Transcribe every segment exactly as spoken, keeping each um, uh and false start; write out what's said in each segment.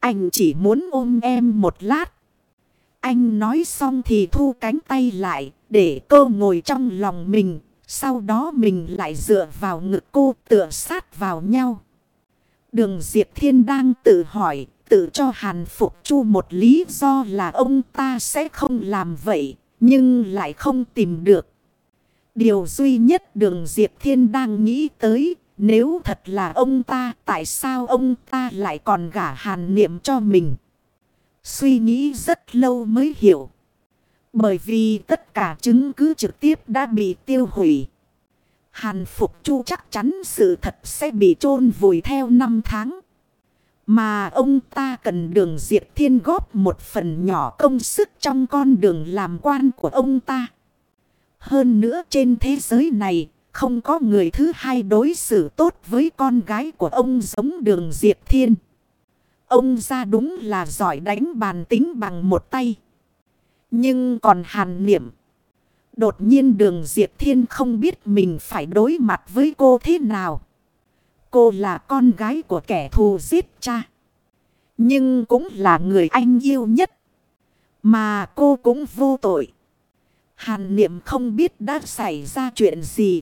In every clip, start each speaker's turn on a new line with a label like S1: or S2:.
S1: Anh chỉ muốn ôm em một lát. Anh nói xong thì thu cánh tay lại để cô ngồi trong lòng mình. Sau đó mình lại dựa vào ngực cô tựa sát vào nhau. Đường Diệp Thiên đang tự hỏi, tự cho Hàn Phục Chu một lý do là ông ta sẽ không làm vậy, nhưng lại không tìm được. Điều duy nhất Đường Diệp Thiên đang nghĩ tới, nếu thật là ông ta, tại sao ông ta lại còn gả Hàn Niệm cho mình? Suy nghĩ rất lâu mới hiểu. Bởi vì tất cả chứng cứ trực tiếp đã bị tiêu hủy. Hàn Phục Chu chắc chắn sự thật sẽ bị chôn vùi theo năm tháng. Mà ông ta cần Đường Diệp Thiên góp một phần nhỏ công sức trong con đường làm quan của ông ta. Hơn nữa trên thế giới này, không có người thứ hai đối xử tốt với con gái của ông giống Đường Diệp Thiên. Ông ra đúng là giỏi đánh bàn tính bằng một tay. Nhưng còn Hàn Niệm. Đột nhiên Đường Diệp Thiên không biết mình phải đối mặt với cô thế nào. Cô là con gái của kẻ thù giết cha. Nhưng cũng là người anh yêu nhất. Mà cô cũng vô tội. Hàn Niệm không biết đã xảy ra chuyện gì.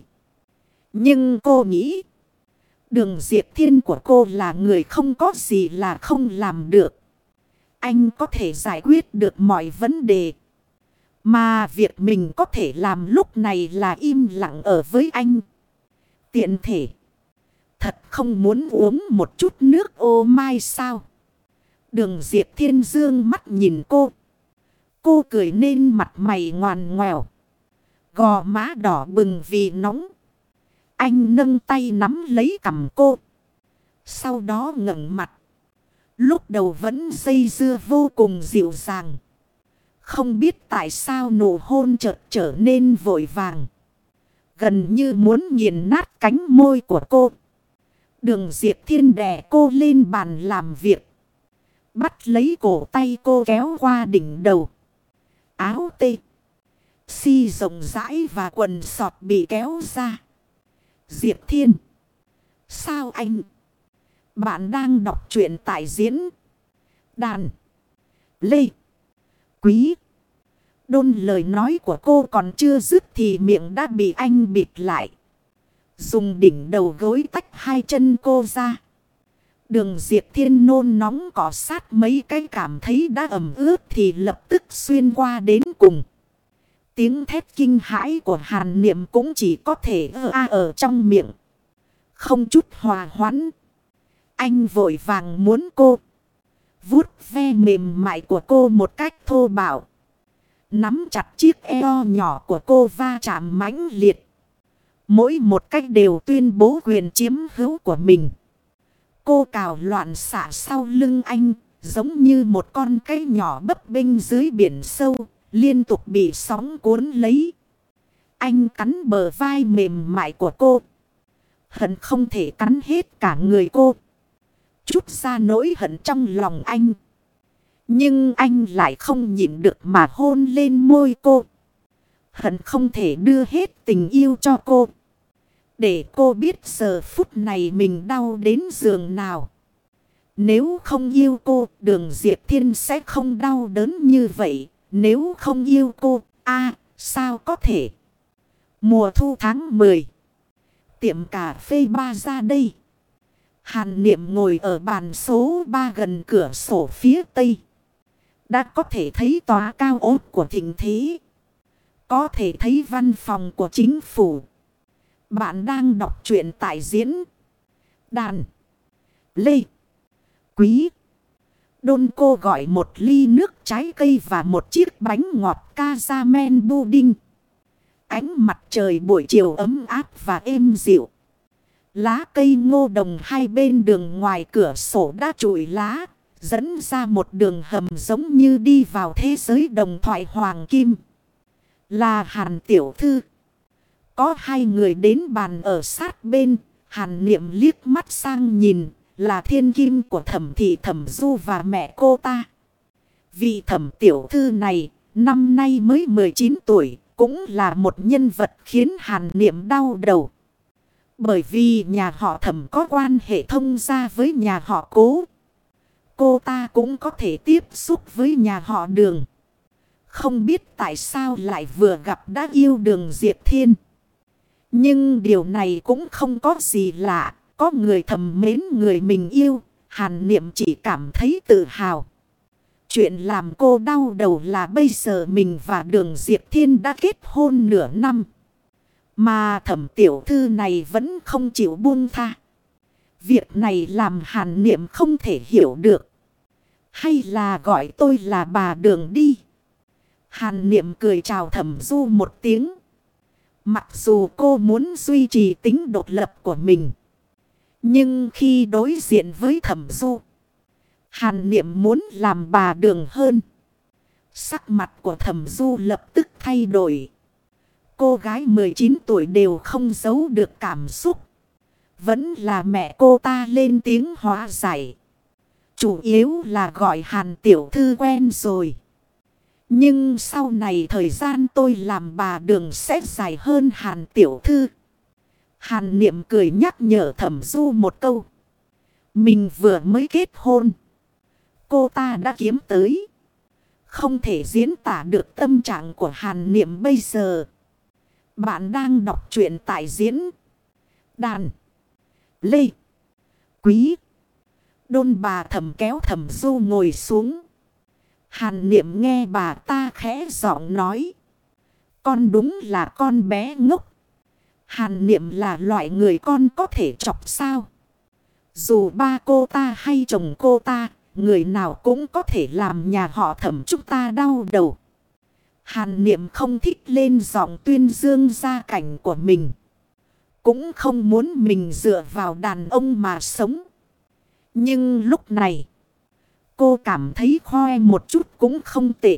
S1: Nhưng cô nghĩ. Đường Diệp Thiên của cô là người không có gì là không làm được. Anh có thể giải quyết được mọi vấn đề. Mà việc mình có thể làm lúc này là im lặng ở với anh. Tiện thể. Thật không muốn uống một chút nước ô mai sao. Đường Diệp Thiên dương mắt nhìn cô. Cô cười nên mặt mày ngoằn ngoèo. Gò má đỏ bừng vì nóng. Anh nâng tay nắm lấy cằm cô. Sau đó ngẩng mặt. Lúc đầu vẫn dây dưa vô cùng dịu dàng. Không biết tại sao nụ hôn chợt trở nên vội vàng. Gần như muốn nghiền nát cánh môi của cô. Đường Diệp Thiên đè cô lên bàn làm việc. Bắt lấy cổ tay cô kéo qua đỉnh đầu. Áo tê. Si rộng rãi và quần sọt bị kéo ra. Diệp Thiên. Sao anh? Bạn đang đọc truyện tại diễn đàn Lê Quý. Đôn lời nói của cô còn chưa dứt thì miệng đã bị anh bịt lại. Dùng đỉnh đầu gối tách hai chân cô ra. Đường Diệp Thiên nôn nóng cọ sát mấy cái cảm thấy đã ẩm ướt thì lập tức xuyên qua đến cùng. Tiếng thét kinh hãi của Hàn Niệm cũng chỉ có thể ơ a ở trong miệng. Không chút hòa hoãn. Anh vội vàng muốn cô vuốt ve mềm mại của cô một cách thô bạo. Nắm chặt chiếc eo nhỏ của cô va chạm mãnh liệt. Mỗi một cách đều tuyên bố quyền chiếm hữu của mình. Cô cào loạn xạ sau lưng anh. Giống như một con cây nhỏ bấp bênh dưới biển sâu. Liên tục bị sóng cuốn lấy. Anh cắn bờ vai mềm mại của cô. Hận không thể cắn hết cả người cô. Chút ra nỗi hận trong lòng anh. Nhưng anh lại không nhịn được mà hôn lên môi cô. Hận không thể đưa hết tình yêu cho cô. Để cô biết giờ phút này mình đau đến giường nào. Nếu không yêu cô, Đường Diệp Thiên sẽ không đau đớn như vậy. Nếu không yêu cô, a sao có thể? Mùa thu tháng mười. Tiệm cà phê ba ra đây. Hàn Niệm ngồi ở bàn số ba gần cửa sổ phía tây. Đã có thể thấy tòa cao ốt của Thịnh Thế. Có thể thấy văn phòng của chính phủ. Bạn đang đọc truyện tại diễn đàn Lê Quý. Đôn cô gọi một ly nước trái cây và một chiếc bánh ngọt caramel pudding. Ánh mặt trời buổi chiều ấm áp và êm dịu. Lá cây ngô đồng hai bên đường ngoài cửa sổ đã trụi lá. Dẫn ra một đường hầm giống như đi vào thế giới đồng thoại hoàng kim. Là Hàn tiểu thư. Có hai người đến bàn ở sát bên. Hàn Niệm liếc mắt sang nhìn. Là thiên kim của Thẩm thị Thẩm Du và mẹ cô ta. Vị Thẩm tiểu thư này năm nay mới mười chín tuổi. Cũng là một nhân vật khiến Hàn Niệm đau đầu. Bởi vì nhà họ Thẩm có quan hệ thông gia với nhà họ Cố. Cô ta cũng có thể tiếp xúc với nhà họ Đường. Không biết tại sao lại vừa gặp đã yêu Đường Diệp Thiên. Nhưng điều này cũng không có gì lạ. Có người thầm mến người mình yêu. Hàn Niệm chỉ cảm thấy tự hào. Chuyện làm cô đau đầu là bây giờ mình và Đường Diệp Thiên đã kết hôn nửa năm. Mà Thẩm tiểu thư này vẫn không chịu buông tha. Việc này làm Hàn Niệm không thể hiểu được. Hay là gọi tôi là bà Đường đi. Hàn Niệm cười chào Thẩm Du một tiếng. Mặc dù cô muốn duy trì tính độc lập của mình. Nhưng khi đối diện với Thẩm Du, Hàn Niệm muốn làm bà Đường hơn. Sắc mặt của Thẩm Du lập tức thay đổi. Cô gái mười chín tuổi đều không giấu được cảm xúc. Vẫn là mẹ cô ta lên tiếng hóa giải. Chủ yếu là gọi Hàn tiểu thư quen rồi. Nhưng sau này thời gian tôi làm bà Đường sẽ dài hơn Hàn tiểu thư. Hàn Niệm cười nhắc nhở Thẩm Du một câu. Mình vừa mới kết hôn. Cô ta đã kiếm tới. Không thể diễn tả được tâm trạng của Hàn Niệm bây giờ. Bạn đang đọc truyện tại diễn đàn Lê Quý Đôn. Bà Thẩm kéo Thẩm Du ngồi xuống. Hàn Niệm nghe bà ta khẽ giọng nói. Con đúng là con bé ngốc. Hàn Niệm là loại người con có thể chọc sao. Dù ba cô ta hay chồng cô ta, người nào cũng có thể làm nhà họ Thẩm chúng ta đau đầu. Hàn Niệm không thích lên giọng tuyên dương gia cảnh của mình. Cũng không muốn mình dựa vào đàn ông mà sống. Nhưng lúc này, cô cảm thấy khoe một chút cũng không tệ.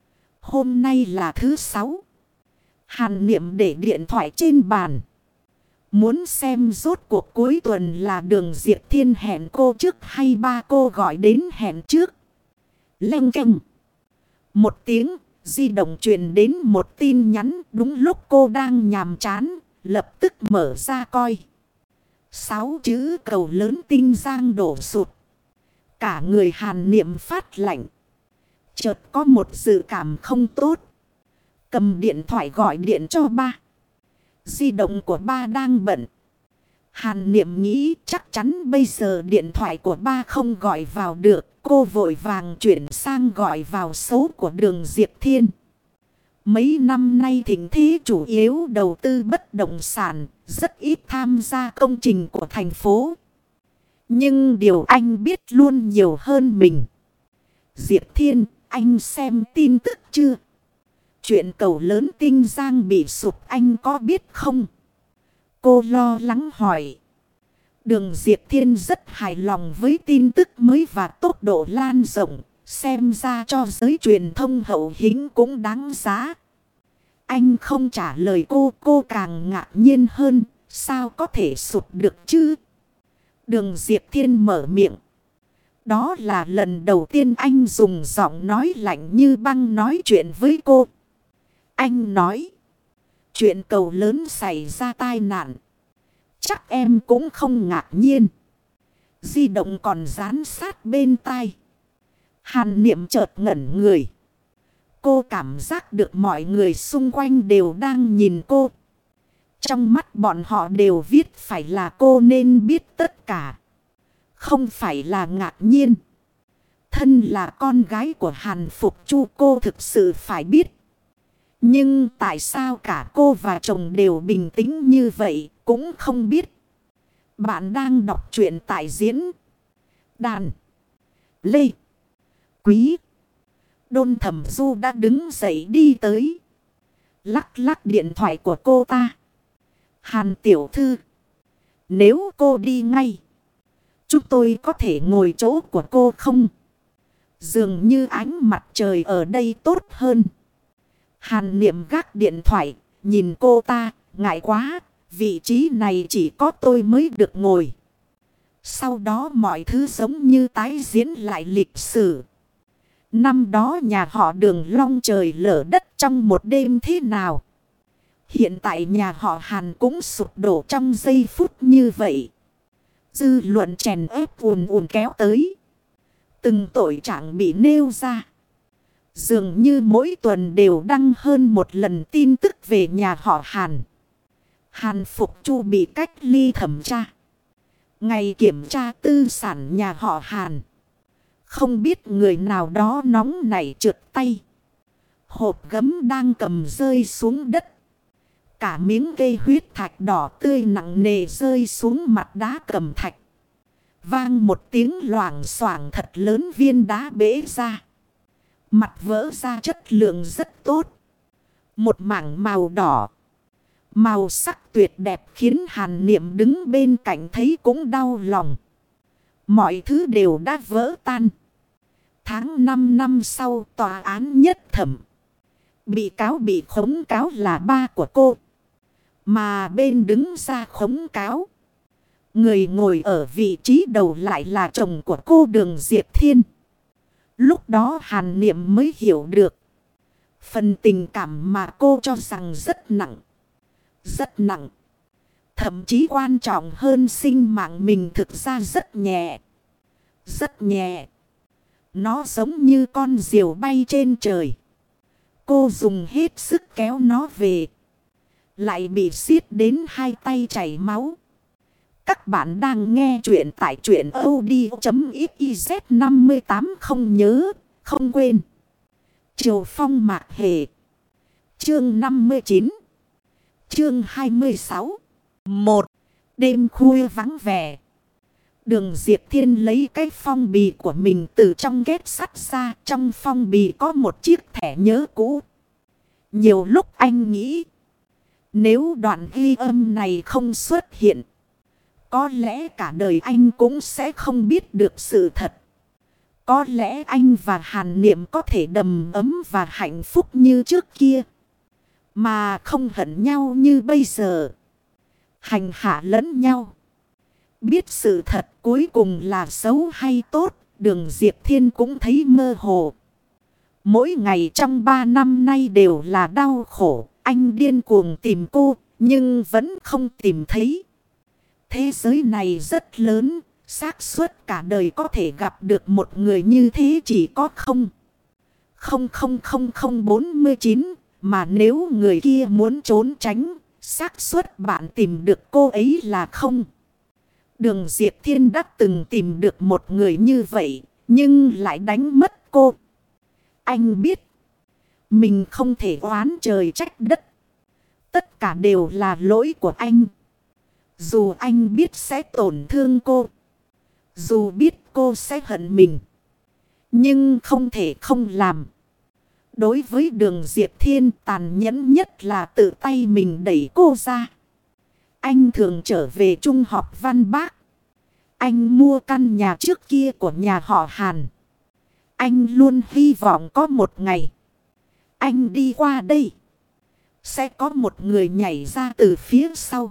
S1: Hôm nay là thứ sáu. Hàn Niệm để điện thoại trên bàn. Muốn xem rốt cuộc cuối tuần là Đường Diệp Thiên hẹn cô trước hay ba cô gọi đến hẹn trước. Leng keng. Một tiếng, di động truyền đến một tin nhắn đúng lúc cô đang nhàm chán, lập tức mở ra coi. Sáu chữ cầu lớn tinh giang đổ sụt. Cả người Hàn Niệm phát lạnh. Chợt có một dự cảm không tốt. Cầm điện thoại gọi điện cho ba. Di động của ba đang bận. Hàn Niệm nghĩ chắc chắn bây giờ điện thoại của ba không gọi vào được. Cô vội vàng chuyển sang gọi vào số của Đường Diệp Thiên. Mấy năm nay Thịnh Thế chủ yếu đầu tư bất động sản, rất ít tham gia công trình của thành phố. Nhưng điều anh biết luôn nhiều hơn mình. Diệp Thiên, anh xem tin tức chưa? Chuyện cầu lớn tinh giang bị sụp anh có biết không? Cô lo lắng hỏi. Đường Diệp Thiên rất hài lòng với tin tức mới và tốc độ lan rộng. Xem ra cho giới truyền thông hậu hĩnh cũng đáng giá. Anh không trả lời cô, cô càng ngạc nhiên hơn. Sao có thể sụp được chứ? Đường Diệp Thiên mở miệng. Đó là lần đầu tiên anh dùng giọng nói lạnh như băng nói chuyện với cô. Anh nói. Chuyện cầu lớn xảy ra tai nạn. Chắc em cũng không ngạc nhiên. Di động còn dán sát bên tai. Hàn Niệm chợt ngẩn người. Cô cảm giác được mọi người xung quanh đều đang nhìn cô. Trong mắt bọn họ đều viết phải là cô nên biết tất cả. Không phải là ngạc nhiên. Thân là con gái của Hàn Phục Chu, cô thực sự phải biết. Nhưng tại sao cả cô và chồng đều bình tĩnh như vậy cũng không biết. Bạn đang đọc truyện tại diễn đàn Lê Quý Đôn. Thẩm Du đã đứng dậy đi tới. Lắc lắc điện thoại của cô ta. Hàn tiểu thư, nếu cô đi ngay, chúng tôi có thể ngồi chỗ của cô không? Dường như ánh mặt trời ở đây tốt hơn. Hàn Niệm gác điện thoại, nhìn cô ta, ngại quá, vị trí này chỉ có tôi mới được ngồi. Sau đó mọi thứ giống như tái diễn lại lịch sử. Năm đó nhà họ Đường long trời lở đất trong một đêm thế nào? Hiện tại nhà họ Hàn cũng sụp đổ trong giây phút như vậy. Dư luận chèn ép ùn ùn kéo tới. Từng tội trạng bị nêu ra. Dường như mỗi tuần đều đăng hơn một lần tin tức về nhà họ Hàn. Hàn Phục Chu bị cách ly thẩm tra. Ngày kiểm tra tư sản nhà họ Hàn. Không biết người nào đó nóng nảy trượt tay. Hộp gấm đang cầm rơi xuống đất. Cả miếng cây huyết thạch đỏ tươi nặng nề rơi xuống mặt đá cẩm thạch. Vang một tiếng loảng xoảng thật lớn, viên đá bể ra. Mặt vỡ ra chất lượng rất tốt. Một mảng màu đỏ. Màu sắc tuyệt đẹp khiến Hàn Niệm đứng bên cạnh thấy cũng đau lòng. Mọi thứ đều đã vỡ tan. Tháng năm năm sau, tòa án nhất thẩm. Bị cáo bị khống cáo là ba của cô. Mà bên đứng ra khống cáo. Người ngồi ở vị trí đầu lại là chồng của cô, Đường Diệp Thiên. Lúc đó Hàn Niệm mới hiểu được. Phần tình cảm mà cô cho rằng rất nặng. Rất nặng. Thậm chí quan trọng hơn sinh mạng mình thực ra rất nhẹ. Rất nhẹ. Nó giống như con diều bay trên trời. Cô dùng hết sức kéo nó về. Lại bị siết đến hai tay chảy máu. Các bạn đang nghe chuyện tại truyện audio chấm xyz. Năm tám không nhớ, không quên. Triều Phong Mạc Hề. Chương năm mươi chín. Chương hai mươi sáu. Một. Đêm khuya vắng vẻ. Đường Diệp Thiên lấy cái phong bì của mình từ trong két sắt ra. Trong phong bì có một chiếc thẻ nhớ cũ. Nhiều lúc anh nghĩ, nếu đoạn ghi âm này không xuất hiện, có lẽ cả đời anh cũng sẽ không biết được sự thật. Có lẽ anh và Hàn Niệm có thể đầm ấm và hạnh phúc như trước kia, mà không hận nhau như bây giờ. Hành hạ lẫn nhau. Biết sự thật cuối cùng là xấu hay tốt, Đường Diệp Thiên cũng thấy mơ hồ. Mỗi ngày trong ba năm nay đều là đau khổ. Anh điên cuồng tìm cô, nhưng vẫn không tìm thấy. Thế giới này rất lớn, xác suất cả đời có thể gặp được một người như thế chỉ có không. Không không không không bốn mươi chín, mà nếu người kia muốn trốn tránh, xác suất bạn tìm được cô ấy là không. Đường Diệp Thiên đã từng tìm được một người như vậy, nhưng lại đánh mất cô. Anh biết, mình không thể oán trời trách đất. Tất cả đều là lỗi của anh. Dù anh biết sẽ tổn thương cô. Dù biết cô sẽ hận mình. Nhưng không thể không làm. Đối với Đường Diệp Thiên, tàn nhẫn nhất là tự tay mình đẩy cô ra. Anh thường trở về trung học Văn Bác. Anh mua căn nhà trước kia của nhà họ Hàn. Anh luôn hy vọng có một ngày anh đi qua đây, sẽ có một người nhảy ra từ phía sau.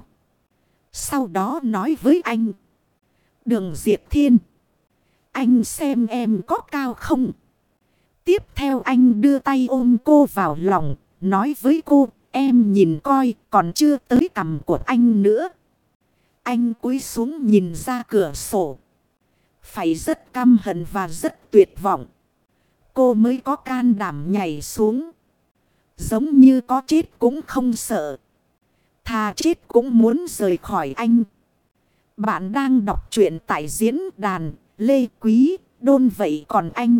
S1: Sau đó nói với anh, Đường Diệp Thiên, anh xem em có cao không? Tiếp theo anh đưa tay ôm cô vào lòng, nói với cô, em nhìn coi, còn chưa tới cằm của anh nữa. Anh cúi xuống nhìn ra cửa sổ. Phải rất căm hận và rất tuyệt vọng, cô mới có can đảm nhảy xuống. Giống như có chết cũng không sợ. Thà chết cũng muốn rời khỏi anh. Bạn đang đọc truyện tại diễn đàn Lê Quý Đôn. Vậy còn anh?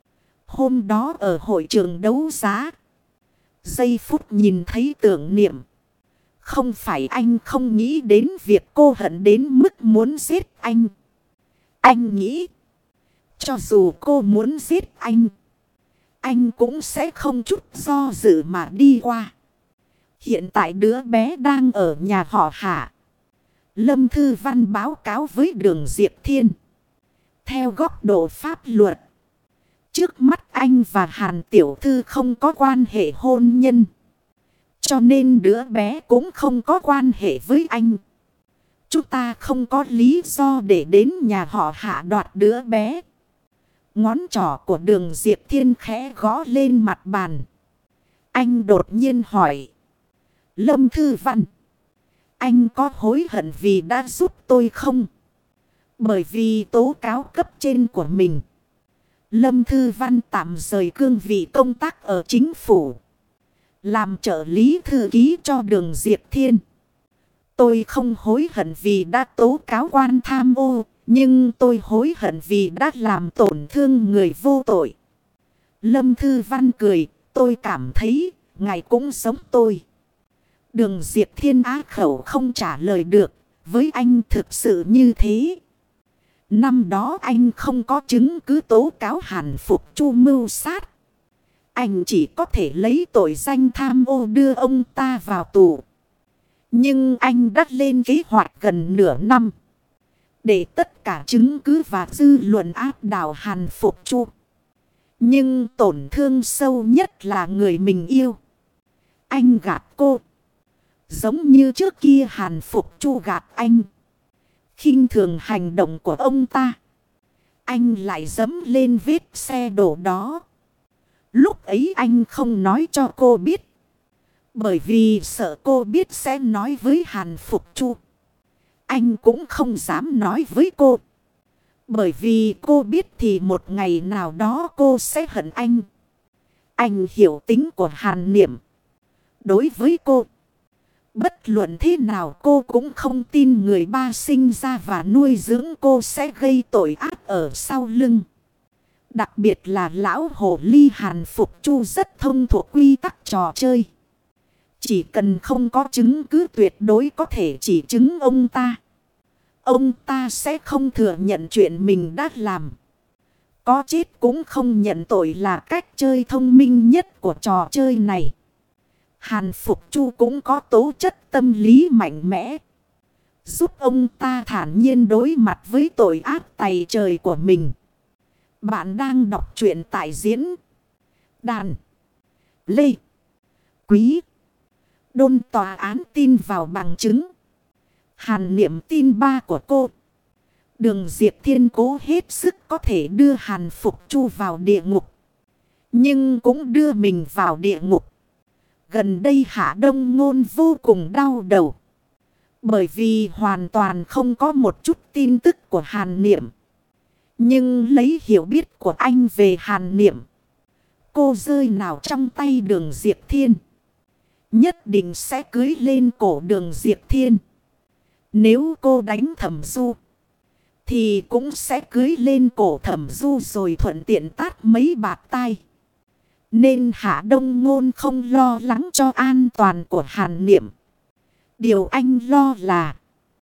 S1: Hôm đó ở hội trường đấu giá, giây phút nhìn thấy Tưởng Niệm, không phải anh không nghĩ đến việc cô hận đến mức muốn giết anh. Anh nghĩ, cho dù cô muốn giết anh, anh cũng sẽ không chút do dự mà đi qua. Hiện tại đứa bé đang ở nhà họ Hạ. Lâm Thư Văn báo cáo với Đường Diệp Thiên. Theo góc độ pháp luật, trước mắt anh và Hàn Tiểu Thư không có quan hệ hôn nhân. Cho nên đứa bé cũng không có quan hệ với anh. Chúng ta không có lý do để đến nhà họ Hạ đoạt đứa bé. Ngón trỏ của Đường Diệp Thiên khẽ gõ lên mặt bàn. Anh đột nhiên hỏi, Lâm Thư Văn, anh có hối hận vì đã giúp tôi không? Bởi vì tố cáo cấp trên của mình, Lâm Thư Văn tạm rời cương vị công tác ở chính phủ, làm trợ lý thư ký cho Đường Diệp Thiên. Tôi không hối hận vì đã tố cáo quan tham ô, nhưng tôi hối hận vì đã làm tổn thương người vô tội. Lâm Thư Văn cười, tôi cảm thấy ngài cũng giống tôi. Đường Diệp Thiên á khẩu không trả lời được, với anh thực sự như thế. Năm đó anh không có chứng cứ tố cáo Hàn Phục Chu mưu sát. Anh chỉ có thể lấy tội danh tham ô đưa ông ta vào tù. Nhưng anh đã lên kế hoạch gần nửa năm, để tất cả chứng cứ và dư luận áp đảo Hàn Phục Chu. Nhưng tổn thương sâu nhất là người mình yêu. Anh gạt cô, giống như trước kia Hàn Phục Chu gạt anh. Khinh thường hành động của ông ta, anh lại dẫm lên vết xe đổ đó. Lúc ấy anh không nói cho cô biết, bởi vì sợ cô biết sẽ nói với Hàn Phục Chu. Anh cũng không dám nói với cô, bởi vì cô biết thì một ngày nào đó cô sẽ hận anh. Anh hiểu tính của Hàn Niệm. Đối với cô, bất luận thế nào cô cũng không tin người ba sinh ra và nuôi dưỡng cô sẽ gây tội ác ở sau lưng. Đặc biệt là lão hồ ly Hàn Phục Chu rất thông thuộc quy tắc trò chơi. Chỉ cần không có chứng cứ tuyệt đối có thể chỉ chứng ông ta, ông ta sẽ không thừa nhận chuyện mình đã làm. Có chết cũng không nhận tội là cách chơi thông minh nhất của trò chơi này. Hàn Phục Chu cũng có tố chất tâm lý mạnh mẽ, giúp ông ta thản nhiên đối mặt với tội ác tày trời của mình. Bạn đang đọc truyện tại diễn đàn Lê Quý Đôn. Tòa án tin vào bằng chứng. Hàn Niệm tin ba của cô. Đường Diệp Thiên cố hết sức có thể đưa Hàn Phục Chu vào địa ngục, nhưng cũng đưa mình vào địa ngục. Gần đây Hạ Đông Ngôn vô cùng đau đầu, bởi vì hoàn toàn không có một chút tin tức của Hàn Niệm. Nhưng lấy hiểu biết của anh về Hàn Niệm, cô rơi nào trong tay Đường Diệp Thiên, nhất định sẽ cưới lên cổ Đường Diệp Thiên. Nếu cô đánh Thẩm Du, thì cũng sẽ cưới lên cổ Thẩm Du rồi thuận tiện tát mấy bạt tai. Nên Hạ Đông Ngôn không lo lắng cho an toàn của Hàn Niệm. Điều anh lo là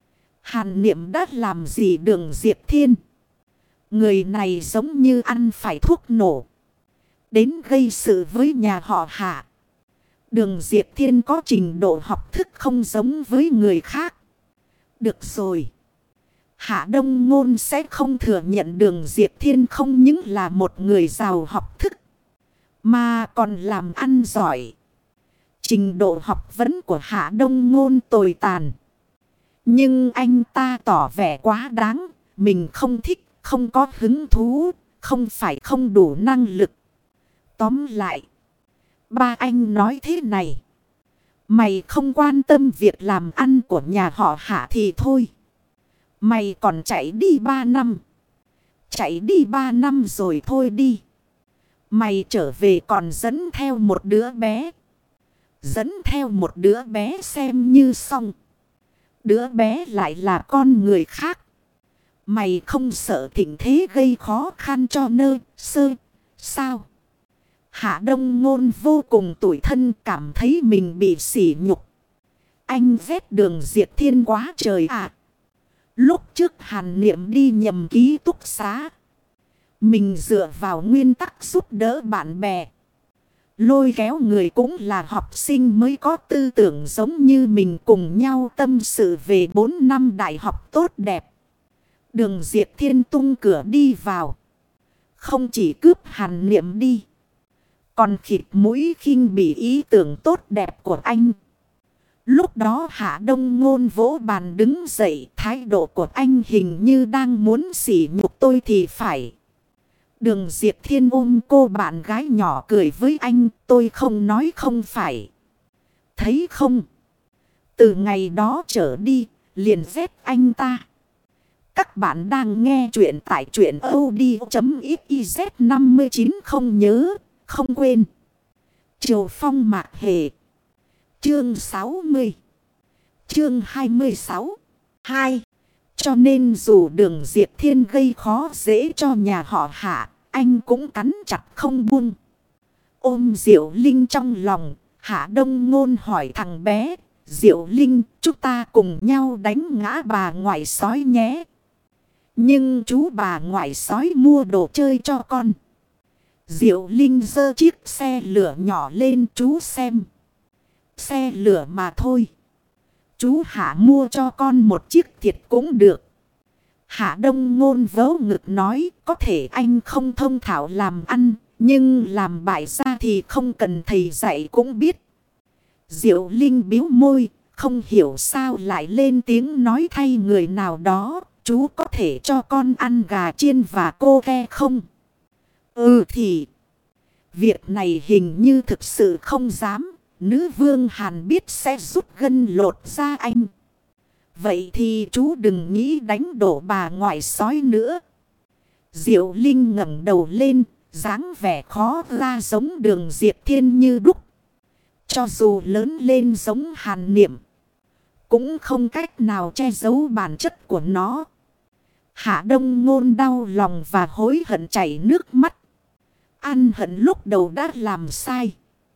S1: Hàn Niệm đã làm gì Đường Diệp Thiên. Người này giống như ăn phải thuốc nổ, đến gây sự với nhà họ Hạ. Đường Diệp Thiên có trình độ học thức không giống với người khác. Được rồi, Hạ Đông Ngôn sẽ không thừa nhận Đường Diệp Thiên không những là một người giàu học thức, mà còn làm ăn giỏi. Trình độ học vấn của Hạ Đông Ngôn tồi tàn, nhưng anh ta tỏ vẻ quá đáng. Mình không thích, không có hứng thú, không phải không đủ năng lực. Tóm lại, ba anh nói thế này: mày không quan tâm việc làm ăn của nhà họ Hạ thì thôi. Mày còn chạy đi ba năm. Chạy đi ba năm rồi thôi đi. Mày trở về còn dẫn theo một đứa bé. Dẫn theo một đứa bé xem như xong. Đứa bé lại là con người khác. Mày không sợ tình thế gây khó khăn cho nơ sơ sao? Hạ Đông Ngôn vô cùng tủi thân, cảm thấy mình bị sỉ nhục. Anh ghét Đường Diệp Thiên quá trời ạ. Lúc trước Hàn Niệm đi nhầm ký túc xá, mình dựa vào nguyên tắc giúp đỡ bạn bè, lôi kéo người cũng là học sinh mới có tư tưởng giống như mình, cùng nhau tâm sự về bốn năm đại học tốt đẹp. Đường Diệp Thiên tung cửa đi vào, không chỉ cướp Hàn Niệm đi, còn khịt mũi khinh bỉ ý tưởng tốt đẹp của anh. Lúc đó Hạ Đông Ngôn vỗ bàn đứng dậy, thái độ của anh hình như đang muốn sỉ nhục tôi thì phải. Đường Diệp Thiên ôm cô bạn gái nhỏ cười với anh, tôi không nói không phải. Thấy không? Từ ngày đó trở đi, liền ghét anh ta. Các bạn đang nghe chuyện tại chuyện audio chấm xyz năm mươi chín không nhớ, không quên. Triều Phong Mạc Hề. Chương sáu mươi. Chương hai mươi sáu. hai. Cho nên dù Đường Diệp Thiên gây khó dễ cho nhà họ Hạ, anh cũng cắn chặt không buông. Ôm Diệu Linh trong lòng, Hạ Đông Ngôn hỏi thằng bé: Diệu Linh, chúng ta cùng nhau đánh ngã bà ngoại sói nhé. Nhưng chú bà ngoại sói mua đồ chơi cho con. Diệu Linh giơ chiếc xe lửa nhỏ lên, chú xem. Xe lửa mà thôi. Chú Hạ mua cho con một chiếc thiệt cũng được. Hạ Đông Ngôn vớ ngực nói: có thể anh không thông thạo làm ăn, nhưng làm bại gia thì không cần thầy dạy cũng biết. Diệu Linh bĩu môi, không hiểu sao lại lên tiếng nói thay người nào đó: chú có thể cho con ăn gà chiên và cô ke không? Ừ thì... Việc này hình như thực sự không dám. Nữ vương Hàn biết sẽ rút gân lột ra anh. Vậy thì chú đừng nghĩ đánh đổ bà ngoại sói nữa. Diệu Linh ngẩng đầu lên, dáng vẻ khó ra giống Đường Diệp Thiên như đúc. Cho dù lớn lên giống Hàn Niệm, cũng không cách nào che giấu bản chất của nó. Hạ Đông Ngôn đau lòng và hối hận chảy nước mắt. Ăn hận lúc đầu đã làm sai.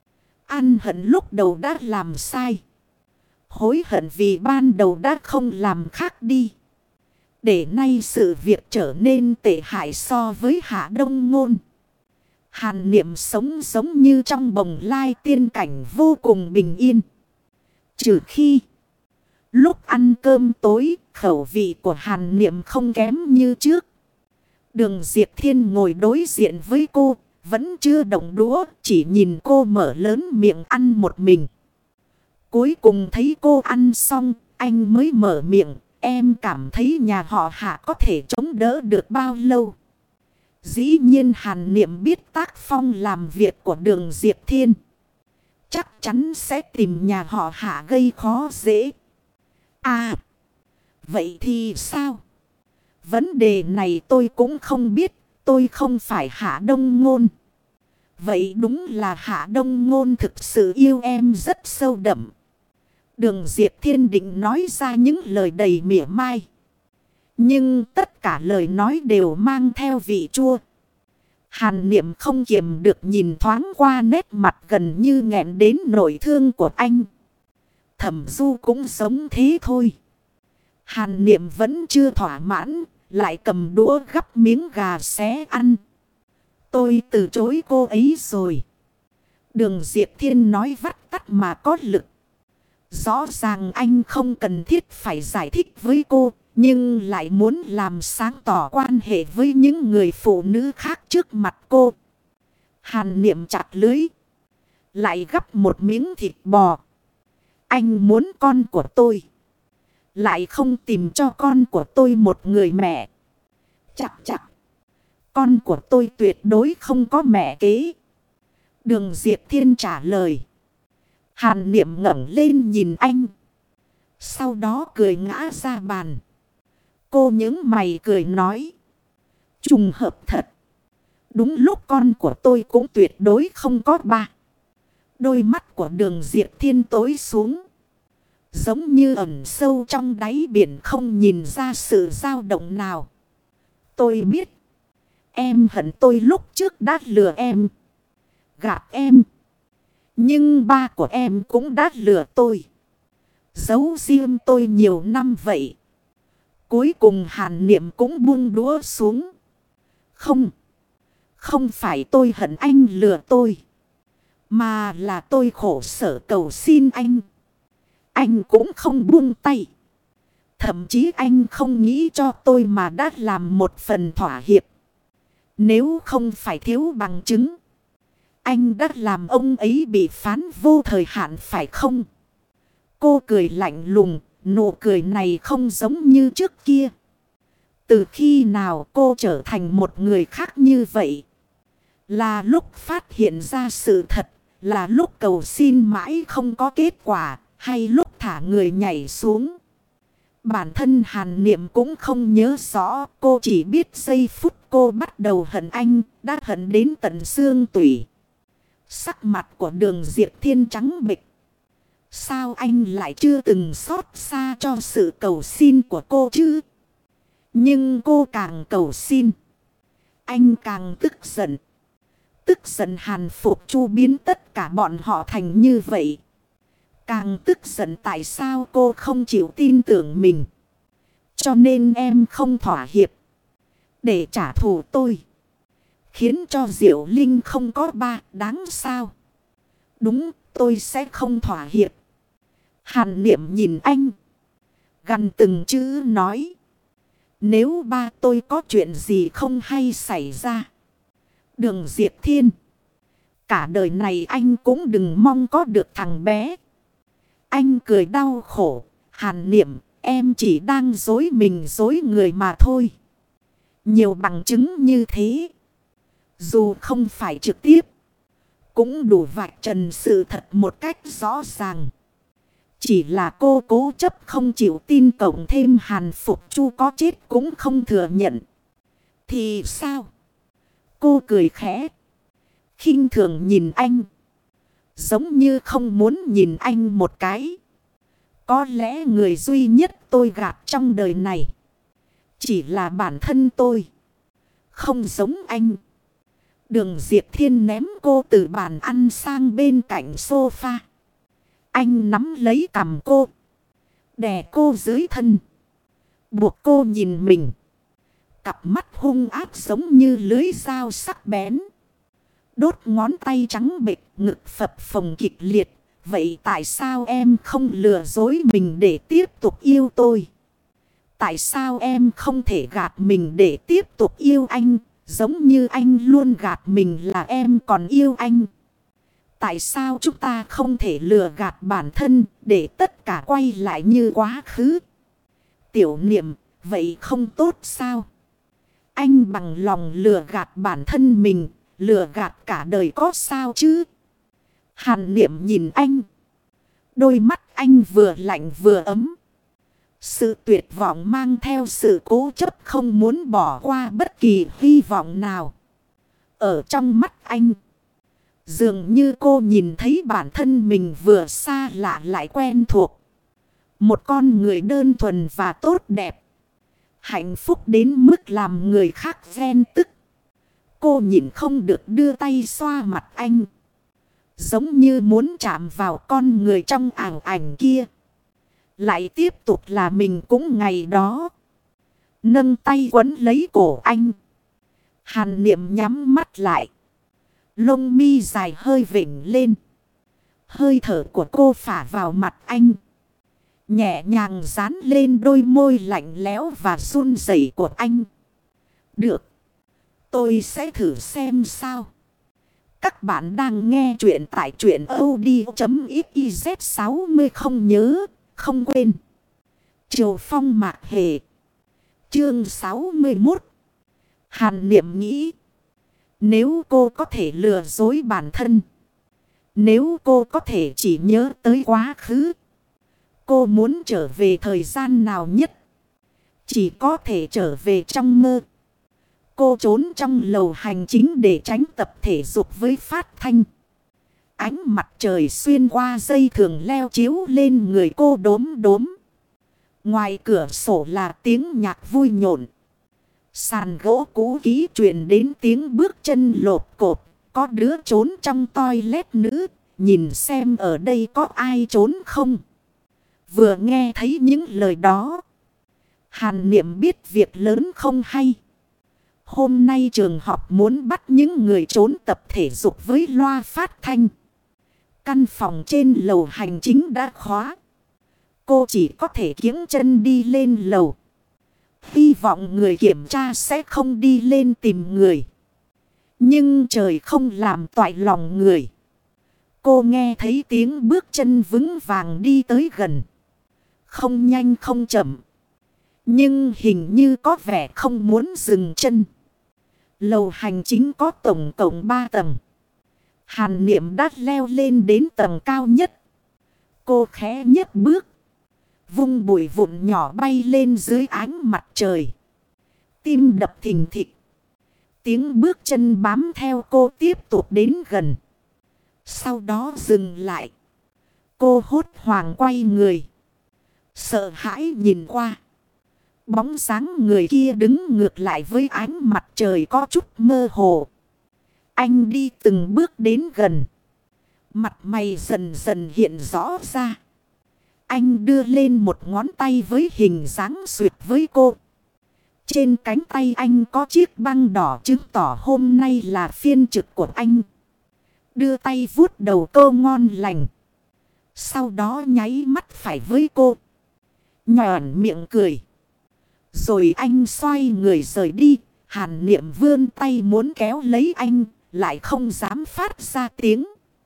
S1: Ăn hận lúc đầu đã làm sai. Hối hận vì ban đầu đã không làm khác đi. Để nay sự việc trở nên tệ hại so với Hạ Đông Ngôn. Hàn Niệm sống giống như trong bồng lai tiên cảnh vô cùng bình yên. Trừ khi lúc ăn cơm tối, khẩu vị của Hàn Niệm không kém như trước. Đường Diệp Thiên ngồi đối diện với cô, vẫn chưa động đũa, chỉ nhìn cô mở lớn miệng ăn một mình. Cuối cùng thấy cô ăn xong, anh mới mở miệng: em cảm thấy nhà họ Hạ có thể chống đỡ được bao lâu? Dĩ nhiên Hàn Niệm biết tác phong làm việc của Đường Diệp Thiên. Chắc chắn sẽ tìm nhà họ Hạ gây khó dễ. À, vậy thì sao? Vấn đề này tôi cũng không biết, tôi không phải Hạ Đông Ngôn. Vậy đúng là Hạ Đông Ngôn thực sự yêu em rất sâu đậm. Đường Diệp Thiên định nói ra những lời đầy mỉa mai. Nhưng tất cả lời nói đều mang theo vị chua. Hàn Niệm không kiềm được nhìn thoáng qua nét mặt gần như nghẹn đến nỗi thương của anh. Thẩm Du cũng giống thế thôi. Hàn Niệm vẫn chưa thỏa mãn, lại cầm đũa gắp miếng gà xé ăn. Tôi từ chối cô ấy rồi. Đường Diệp Thiên nói vắt tắt mà có lực. Rõ ràng anh không cần thiết phải giải thích với cô, nhưng lại muốn làm sáng tỏ quan hệ với những người phụ nữ khác trước mặt cô. Hàn Niệm chặt lưới, lại gắp một miếng thịt bò. Anh muốn con của tôi, lại không tìm cho con của tôi một người mẹ. Chặt chặt. Con của tôi tuyệt đối không có mẹ kế. Đường Diệp Thiên trả lời. Hàn Niệm ngẩng lên nhìn anh. Sau đó cười ngã ra bàn. Cô nhướng mày cười nói: trùng hợp thật. Đúng lúc con của tôi cũng tuyệt đối không có ba. Đôi mắt của Đường Diệp Thiên tối xuống, giống như ẩn sâu trong đáy biển, không nhìn ra sự dao động nào. Tôi biết. Em hận tôi lúc trước đã lừa em, gạt em. Nhưng ba của em cũng đã lừa tôi, giấu riêng tôi nhiều năm vậy. Cuối cùng Hàn Niệm cũng buông đũa xuống. Không, không phải tôi hận anh lừa tôi, mà là tôi khổ sở cầu xin anh. Anh cũng không buông tay. Thậm chí anh không nghĩ cho tôi mà đã làm một phần thỏa hiệp. Nếu không phải thiếu bằng chứng, anh đã làm ông ấy bị phán vô thời hạn phải không? Cô cười lạnh lùng, nụ cười này không giống như trước kia. Từ khi nào cô trở thành một người khác như vậy? Là lúc phát hiện ra sự thật, là lúc cầu xin mãi không có kết quả, hay lúc thả người nhảy xuống? Bản thân Hàn Niệm cũng không nhớ rõ. Cô chỉ biết giây phút cô bắt đầu hận anh, đã hận đến tận xương tủy. Sắc mặt của Đường Diệp Thiên trắng bệch. Sao anh lại chưa từng xót xa cho sự cầu xin của cô chứ? Nhưng cô càng cầu xin, anh càng tức giận. Tức giận Hàn Phục Chu biến tất cả bọn họ thành như vậy. Càng tức giận tại sao cô không chịu tin tưởng mình. Cho nên em không thỏa hiệp. Để trả thù tôi. Khiến cho Diệu Linh không có ba, đáng sao? Đúng, tôi sẽ không thỏa hiệp. Hàn Niệm nhìn anh, gằn từng chữ nói. Nếu ba tôi có chuyện gì không hay xảy ra, Đường Diệp Thiên, cả đời này anh cũng đừng mong có được thằng bé. Anh cười đau khổ. Hàn Niệm, em chỉ đang dối mình dối người mà thôi. Nhiều bằng chứng như thế, dù không phải trực tiếp, cũng đủ vạch trần sự thật một cách rõ ràng. Chỉ là cô cố chấp không chịu tin, cộng thêm Hàn Phục Chu có chết cũng không thừa nhận. Thì sao? Cô cười khẽ, khinh thường nhìn anh, giống như không muốn nhìn anh một cái. Có lẽ người duy nhất tôi gạt trong đời này chỉ là bản thân tôi, không giống anh. Đường Diệp Thiên ném cô từ bàn ăn sang bên cạnh sofa. Anh nắm lấy cằm cô, đè cô dưới thân, buộc cô nhìn mình. Cặp mắt hung ác giống như lưới dao sắc bén. Đốt ngón tay trắng bệch, ngực phập phồng kịch liệt. Vậy tại sao em không lừa dối mình để tiếp tục yêu tôi? Tại sao em không thể gạt mình để tiếp tục yêu anh? Giống như anh luôn gạt mình là em còn yêu anh. Tại sao chúng ta không thể lừa gạt bản thân để tất cả quay lại như quá khứ? Tiểu Niệm, vậy không tốt sao? Anh bằng lòng lừa gạt bản thân mình, lừa gạt cả đời có sao chứ? Hàn Niệm nhìn anh. Đôi mắt anh vừa lạnh vừa ấm. Sự tuyệt vọng mang theo sự cố chấp không muốn bỏ qua bất kỳ hy vọng nào. Ở trong mắt anh, dường như cô nhìn thấy bản thân mình vừa xa lạ lại quen thuộc. Một con người đơn thuần và tốt đẹp. Hạnh phúc đến mức làm người khác ghen tức. Cô nhìn không được đưa tay xoa mặt anh. Giống như muốn chạm vào con người trong ảo ảnh kia. Lại tiếp tục là mình cũng ngày đó. Nâng tay quấn lấy cổ anh. Hàn Niệm nhắm mắt lại. Lông mi dài hơi vểnh lên. Hơi thở của cô phả vào mặt anh. Nhẹ nhàng dán lên đôi môi lạnh lẽo và run rẩy của anh. Được. Tôi sẽ thử xem sao. Các bạn đang nghe chuyện tại truyện audio chấm xyz sáu mươi. Không nhớ, không quên. Triều Phong Mạc Hề. Chương sáu mươi mốt. Hàn Niệm nghĩ. Nếu cô có thể lừa dối bản thân. Nếu cô có thể chỉ nhớ tới quá khứ. Cô muốn trở về thời gian nào nhất? Chỉ có thể trở về trong mơ. Cô trốn trong lầu hành chính để tránh tập thể dục với Phát Thanh. Ánh mặt trời xuyên qua dây thường leo chiếu lên người cô đốm đốm. Ngoài cửa sổ là tiếng nhạc vui nhộn. Sàn gỗ cũ kỹ truyền đến tiếng bước chân lộp cộp. Có đứa trốn trong toilet nữ. Nhìn xem ở đây có ai trốn không? Vừa nghe thấy những lời đó, Hàn Niệm biết việc lớn không hay. Hôm nay trường học muốn bắt những người trốn tập thể dục với loa phát thanh. Căn phòng trên lầu hành chính đã khóa. Cô chỉ có thể kiếng chân đi lên lầu. Hy vọng người kiểm tra sẽ không đi lên tìm người. Nhưng trời không làm toại lòng người. Cô nghe thấy tiếng bước chân vững vàng đi tới gần. Không nhanh không chậm. Nhưng hình như có vẻ không muốn dừng chân. Lầu hành chính có tổng cộng ba tầng. Hàn Niệm đã leo lên đến tầng cao nhất. Cô khẽ nhấc bước. Vung bụi vụn nhỏ bay lên dưới ánh mặt trời. Tim đập thình thịch. Tiếng bước chân bám theo cô tiếp tục đến gần. Sau đó dừng lại. Cô hốt hoảng quay người. Sợ hãi nhìn qua. Bóng dáng người kia đứng ngược lại với ánh mặt trời có chút mơ hồ. Anh đi từng bước đến gần. Mặt mày dần dần hiện rõ ra. Anh đưa lên một ngón tay với hình dáng xuyệt với cô. Trên cánh tay anh có chiếc băng đỏ chứng tỏ hôm nay là phiên trực của anh. Đưa tay vuốt đầu cô ngon lành. Sau đó nháy mắt phải với cô. Nhòn miệng cười. Rồi anh xoay người rời đi. Hàn Niệm vươn tay muốn kéo lấy anh. Lại không dám phát ra tiếng.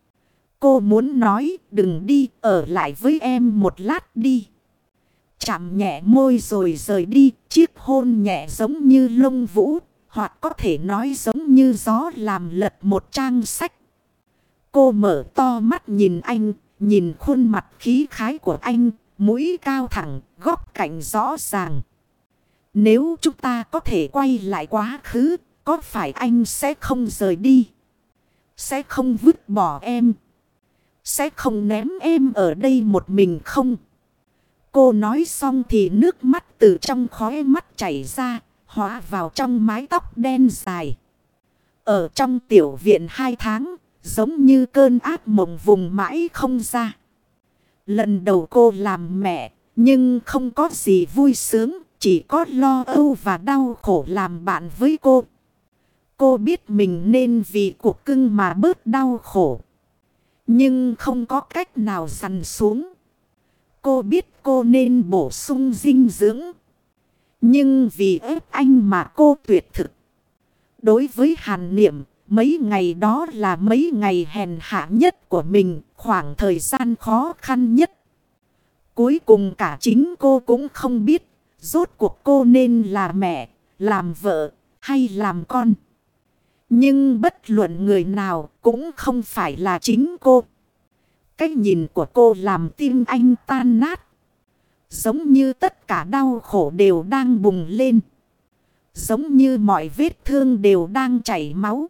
S1: Cô muốn nói đừng đi, ở lại với em một lát đi. Chạm nhẹ môi rồi rời đi. Chiếc hôn nhẹ giống như lông vũ. Hoặc có thể nói giống như gió làm lật một trang sách. Cô mở to mắt nhìn anh. Nhìn khuôn mặt khí khái của anh. Mũi cao thẳng, góc cạnh rõ ràng. Nếu chúng ta có thể quay lại quá khứ, có phải anh sẽ không rời đi? Sẽ không vứt bỏ em? Sẽ không ném em ở đây một mình không? Cô nói xong thì nước mắt từ trong khóe mắt chảy ra, hóa vào trong mái tóc đen dài. Ở trong tiểu viện hai tháng, giống như cơn ác mộng vùng mãi không ra. Lần đầu cô làm mẹ, nhưng không có gì vui sướng, chỉ có lo âu và đau khổ làm bạn với cô. Cô biết mình nên vì cuộc cưng mà bớt đau khổ. Nhưng không có cách nào dằn xuống. Cô biết cô nên bổ sung dinh dưỡng. Nhưng vì ép anh mà cô tuyệt thực. Đối với Hàn Niệm, mấy ngày đó là mấy ngày hèn hạ nhất của mình, khoảng thời gian khó khăn nhất. Cuối cùng cả chính cô cũng không biết, rốt cuộc cô nên là mẹ, làm vợ hay làm con. Nhưng bất luận người nào cũng không phải là chính cô. Cái nhìn của cô làm tim anh tan nát. Giống như tất cả đau khổ đều đang bùng lên. Giống như mọi vết thương đều đang chảy máu.